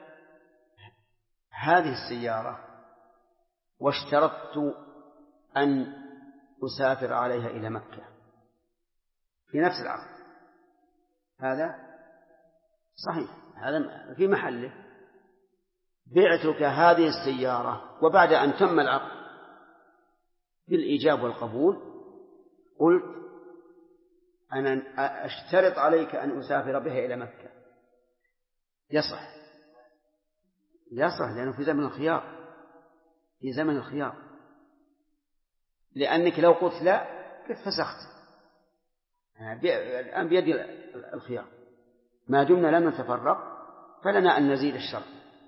هذه السيارة واشترطت أن أسافر عليها إلى مكة في نفس العقد، هذا صحيح، هذا في محله. بعتك هذه السيارة وبعد أن تم العقد بالإيجاب والقبول قلت أنا أشترط عليك أن أسافر بها إلى مكة، يصح لأنه في زمن الخيار، لأنك لو قلت لا كيف فسخت؟ الآن بيد الخيار، ما دمنا لم نتفرق فلنا أن نزيد الشرط.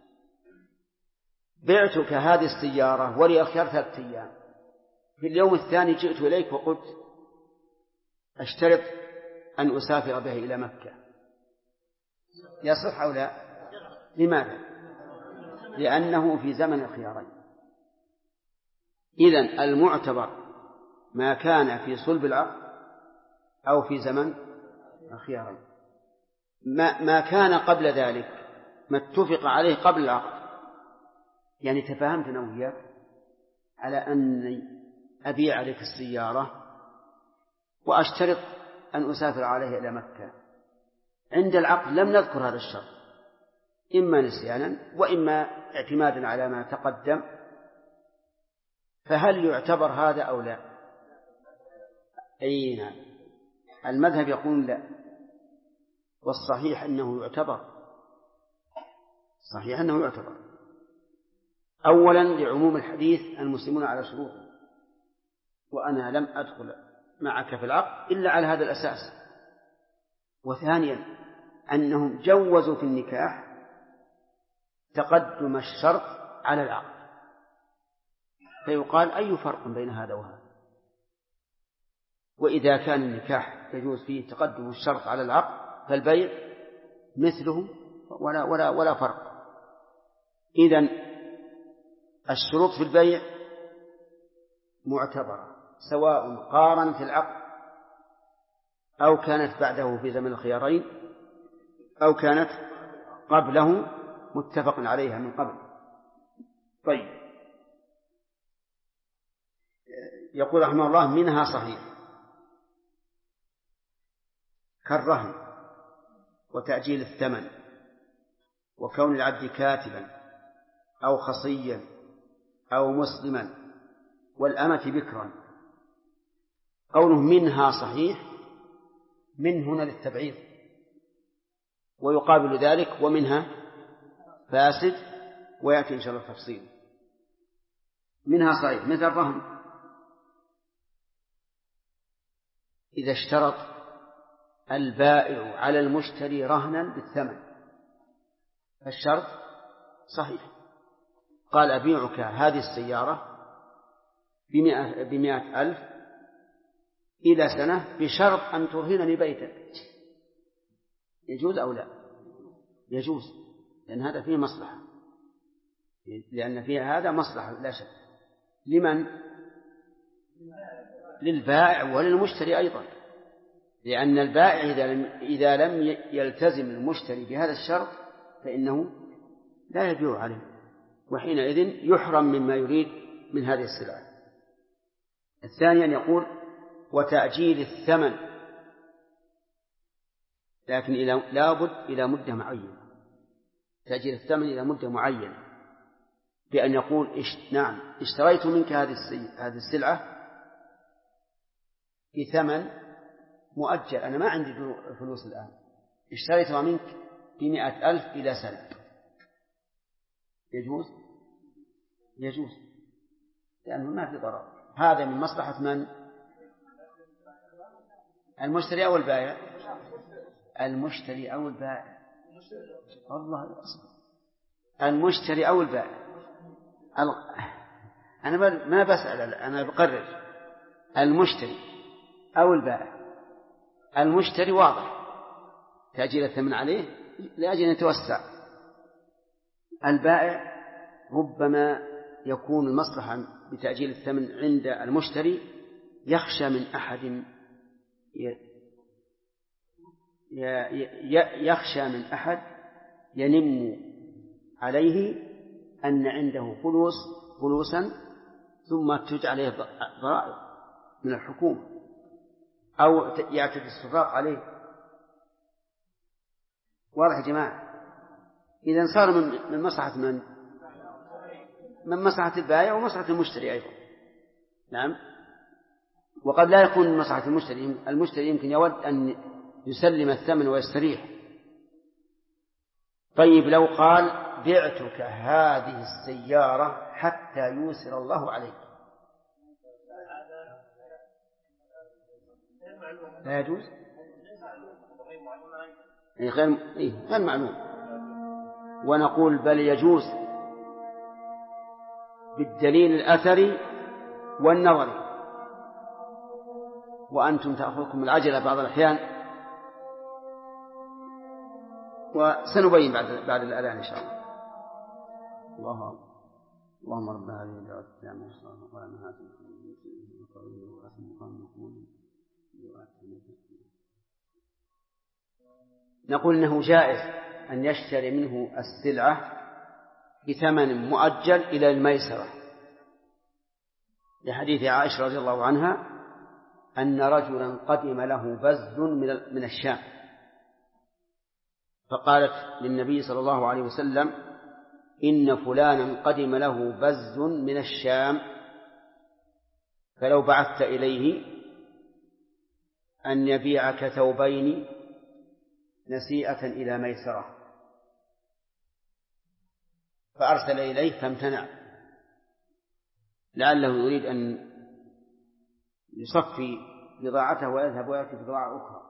بعتك هذه السيارة ولي الخيار 3 أيام، في اليوم الثاني جئت إليك وقلت أشترط أن أسافر بها إلى مكة، يصح أو لا؟ لماذا؟ لأنه في زمن الخيارين. إذن المعتبر ما كان في صلب العقد أو في زمن الخيارين. ما كان قبل ذلك، ما اتفق عليه قبل العقد، يعني تفاهمت أنا وياك على أني أبيع عليك السيارة وأشترط أن أسافر عليها إلى مكة، عند العقد لم نذكر هذا الشرط، إما نسيانا وإما اعتمادا على ما تقدم، فهل يعتبر هذا أو لا؟ أي نعم، المذهب يقول لا، والصحيح أنه يعتبر، صحيح أنه يعتبر. أولا لعموم الحديث المسلمون على شروط، وأنا لم أدخل معك في العقد إلا على هذا الأساس. وثانيا أنهم جوزوا في النكاح تقدم الشرط على العقد، فيقال أي فرق بين هذا وهذا؟ وإذا كان النكاح يجوز فيه تقدم الشرط على العقد فالبيع مثله ولا فرق. إذن الشروط في البيع معتبرة، سواء قارنت العقد أو كانت بعده في زمن الخيارين أو كانت قبله متفق عليها من قبل. طيب، يقول رحمه الله: منها صحيح كالرهن وتأجيل الثمن وكون العبد كاتبا أو خصيا أو مسلما والأمة بكرا. قوله منها صحيح، من هنا للتبعيض، ويقابل ذلك ومنها فاسد، ويأتي إن شاء الله التفصيل. منها صحيح مثل الرهن، إذا اشترط البائع على المشتري رهنا بالثمن فالشرط صحيح، قال أبيعك هذه السيارة ب100,000 إلى سنة بشرط أن ترهنني بيتك، يجوز أو لا؟ يجوز، لأن هذا فيه مصلحة، لأن فيه هذا مصلحة لا شك. لمن؟ للبائع وللمشتري أيضا، لأن البائع إذا لم يلتزم المشتري بهذا الشرط فإنه لا يبيع عليه، وحينئذ يحرم مما يريد من هذه السلعة. الثاني أن يقول وتأجيل الثمن، لكن لابد إلى مدة معينة، تأجيل الثمن إلى مدة معينة، بأن يقول نعم اشتريت منك هذه السلعة بثمن مؤجل، أنا ما عندي فلوس الآن، اشتريتها منك ب100,000 إلى سنة، يجوز؟ يجوز، لأنه ما في ضرر. هذا من مصلحة من؟ المشتري أو البائع؟ المشتري أو البائع، والله الأصل المشتري أو البائع. أنا ما بسأل، أنا بقرر المشتري أو البائع. المشتري واضح تأجيل الثمن عليه لأجل أن يتوسع. البائع ربما يكون المصلحة بتأجيل الثمن عند المشتري يخشى من أحد ينم عليه أن عنده فلوسا ثم تجعل عليه ضرائب من الحكومة أو يعتدي السراق عليه. واضح يا جماعة؟ إذن صار من مصلحة من مصلحة البائع ومصلحة المشتري أيضا. نعم. وقد لا يكون من مصلحة المشتري يمكن يود أن يسلم الثمن ويستريح. طيب لو قال بعتك هذه السيارة حتى ييسر الله عليك، لا يجوز؟ غير معلوم. ونقول بل يجوز بالدليل الأثري والنظري. وأنتم تأخذكم العجلة بعض الأحيان، وسنبين بعد الأذان إن شاء الله. الله أكبر. اللهم رب هذه الدعوة التامة والصلاة والسلام على نقول إنه جائز أن يشتري منه السلعة بثمن مؤجل إلى الميسرة، لحديث عائشة رضي الله عنها أن رجلا قدم له بز من الشام، فقالت للنبي صلى الله عليه وسلم إن فلانا قدم له بز من الشام فلو بعثت إليه أن يبيعك ثوبين نسيئة إلى ميسرة. فأرسل إليه فامتنع، لعله يريد أن يصفي بضاعته ويذهب ويأتي بضاعة أخرى.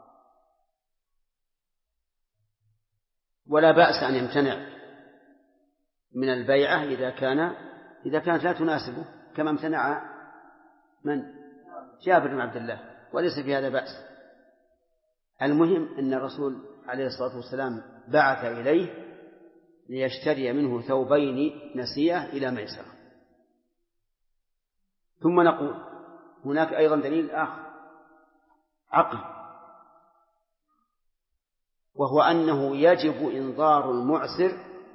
ولا بأس أن يمتنع من البيعة إذا كانت لا تناسبه، كما امتنع من؟ جابر بن عبد الله، وليس في هذا بأس. المهم أن الرسول عليه الصلاة والسلام بعث إليه ليشتري منه ثوبين نسيئة إلى ميسرة. ثم نقول هناك أيضا دليل آخر عقل، وهو أنه يجب إنظار المعسر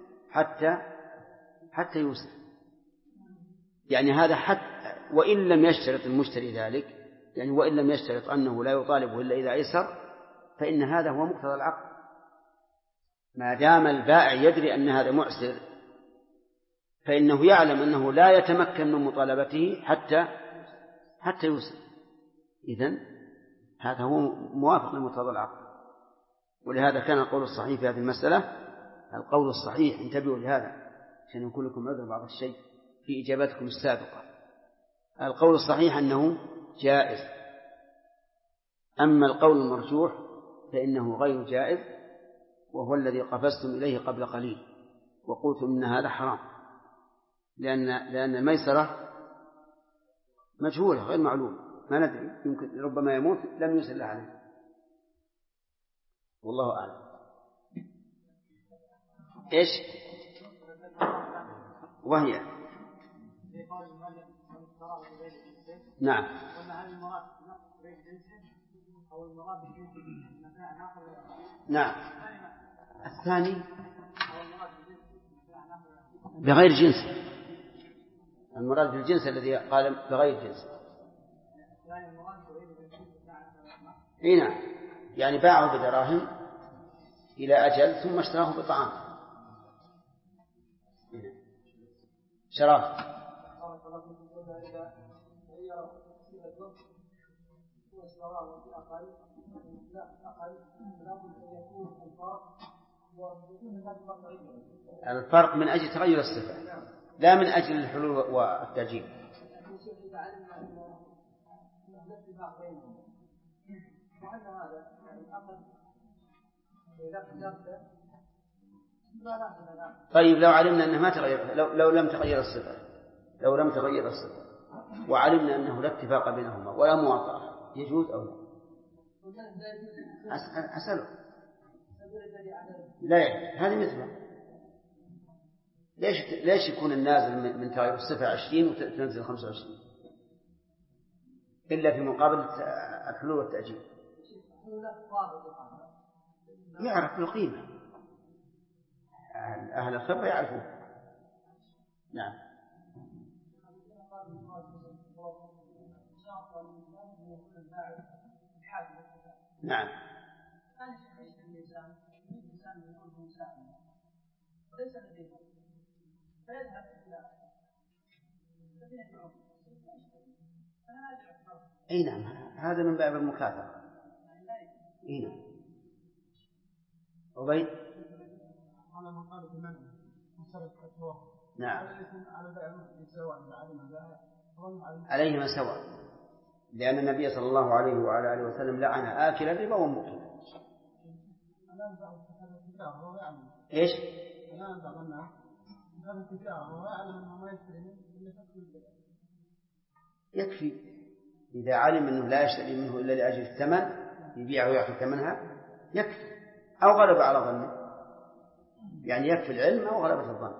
حتى يوسر. يعني هذا حتى وإن لم يشترط المشتري ذلك، يعني وإن لم يشترط أنه لا يطالبه إلا إذا أيسر، فإن هذا هو مقتضى العقل. ما دام البائع يدري أن هذا معسر فإنه يعلم أنه لا يتمكن من مطالبته حتى يوسر. إذن هذا هو موافق لمقتضى العقل. ولهذا كان القول الصحيح في هذه المسألة، القول الصحيح، انتبهوا لهذا عشان يكون لكم عذر بعض الشيء في إجابتكم السابقة. القول الصحيح أنه جائز، أما القول المرجوح فإنه غير جائز، وهو الذي قفزتم إليه قبل قليل وقلتم إن هذا حرام، لأن الميسرة مجهولة غير معلوم، ما ندري، يمكن ربما يموت لم يسل عليه، والله أعلم. إيش وهي؟ نعم. نعم. الثاني بغير جنس، المراد بالجنس الذي قال بغير جنس. هنا يعني باعه بدراهم إلى أجل ثم اشتراه بطعام. شرف. الفرق من أجل تغير الصفة لا من أجل الحلول والتأجيل. طيب لو علمنا أنه ما تغير، لو لم تغير الصفة وعلمنا أنه لا اتفاق بينهما ولا موافقة، يجوز أو لا؟ أسأله. لا يجوز. هذه مثله. ليش يكون النازل من تغير الصفة 20 وتنزل 25 إلا في مقابل الحلول والتأجيل؟ يعرف القيمة، أهل الخبرة يعرفون. نعم. نعم. أي نعم، هذا من باب المكافأة. أي نعم. عبيد. نعم. عليهما سواء، لأن النبي صلى الله عليه وعلى آله وسلم لعن آكل الربا ومؤكله. إيش؟ يكفي إذا علم أنه لا يشتري منه إلا لأجل الثمن يبيعه ويأخذ ثمنها يكفي، أو غلب على ظنه، يعني يكفي العلم أو غلبة الظن.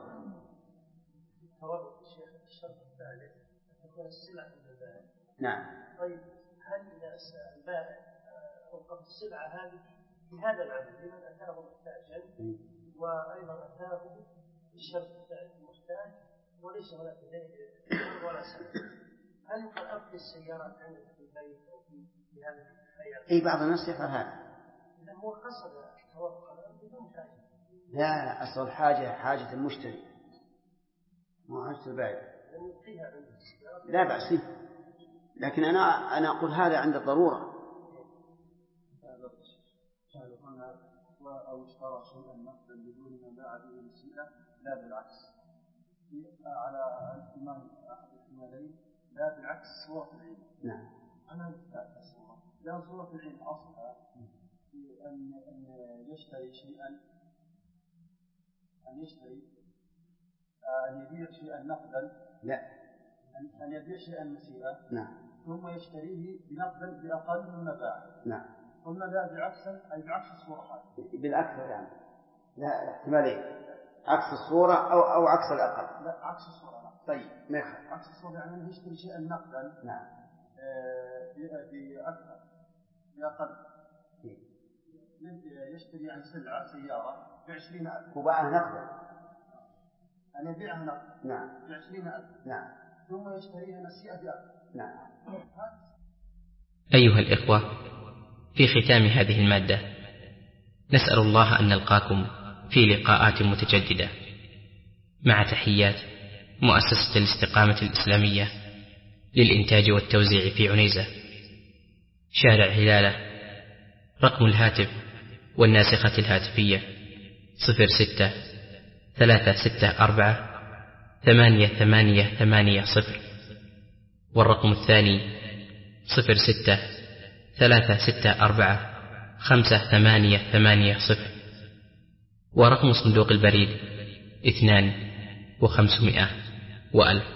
نعم. طيب هل إذا البائع أوقف السلعة هذه بهذا العمل لمن أتاه محتاجا وأيضا أتاه الشرط المحتاج وليس هناك ولا سبب، هل يقال أبقي السيارات عندك في البيت أو في هذه الحياة؟ أي بعض الناس يفعل هذا. هو قصد توقع بدون حاجة. لا، أصل حاجة المشتري مو حاجة البائع. لا بأس فيه، لكن أنا أقول هذا عند الضرورة. أو اشترى شيئا نقدا بدون ما باع به نسيئة، لا بالعكس، على احتمال أحد الاحتمالين، لا بالعكس صورة العين. نعم. أنا نتبع الصورة، لأن صورة العين أصلها أن يشتري شيئا، أن يبيع شيئا نقدا، لا، أن يبيع شيئا نسيئة. نعم. ثم يشتريه بنقدا بأقل مما باع. نعم. قلنا لا بالعكس، أي بعكس الصورة هذه. بالأكثر يعني، لا احتمالين، عكس الصورة أو عكس الأقل. لا عكس الصورة. لا. طيب ما يخالف. عكس الصورة يعني يشتري شيئا نقدا. نعم. بأكثر بأقل. يشتري عن سيارة ب20,000 وباعها نقدا. أن يبيعها نقدا. نعم. ب20,000. نعم. ثم يشتريها نسيئة بأكثر. نعم. أيها الإخوة، في ختام هذه المادة نسأل الله أن نلقاكم في لقاءات متجددة، مع تحيات مؤسسة الاستقامة الإسلامية للإنتاج والتوزيع في عنيزة، شارع هلالة. رقم الهاتف والناسخة الهاتفية 06-364-8880، والرقم الثاني 06-364-5880، ورقم صندوق البريد 2500 و1000.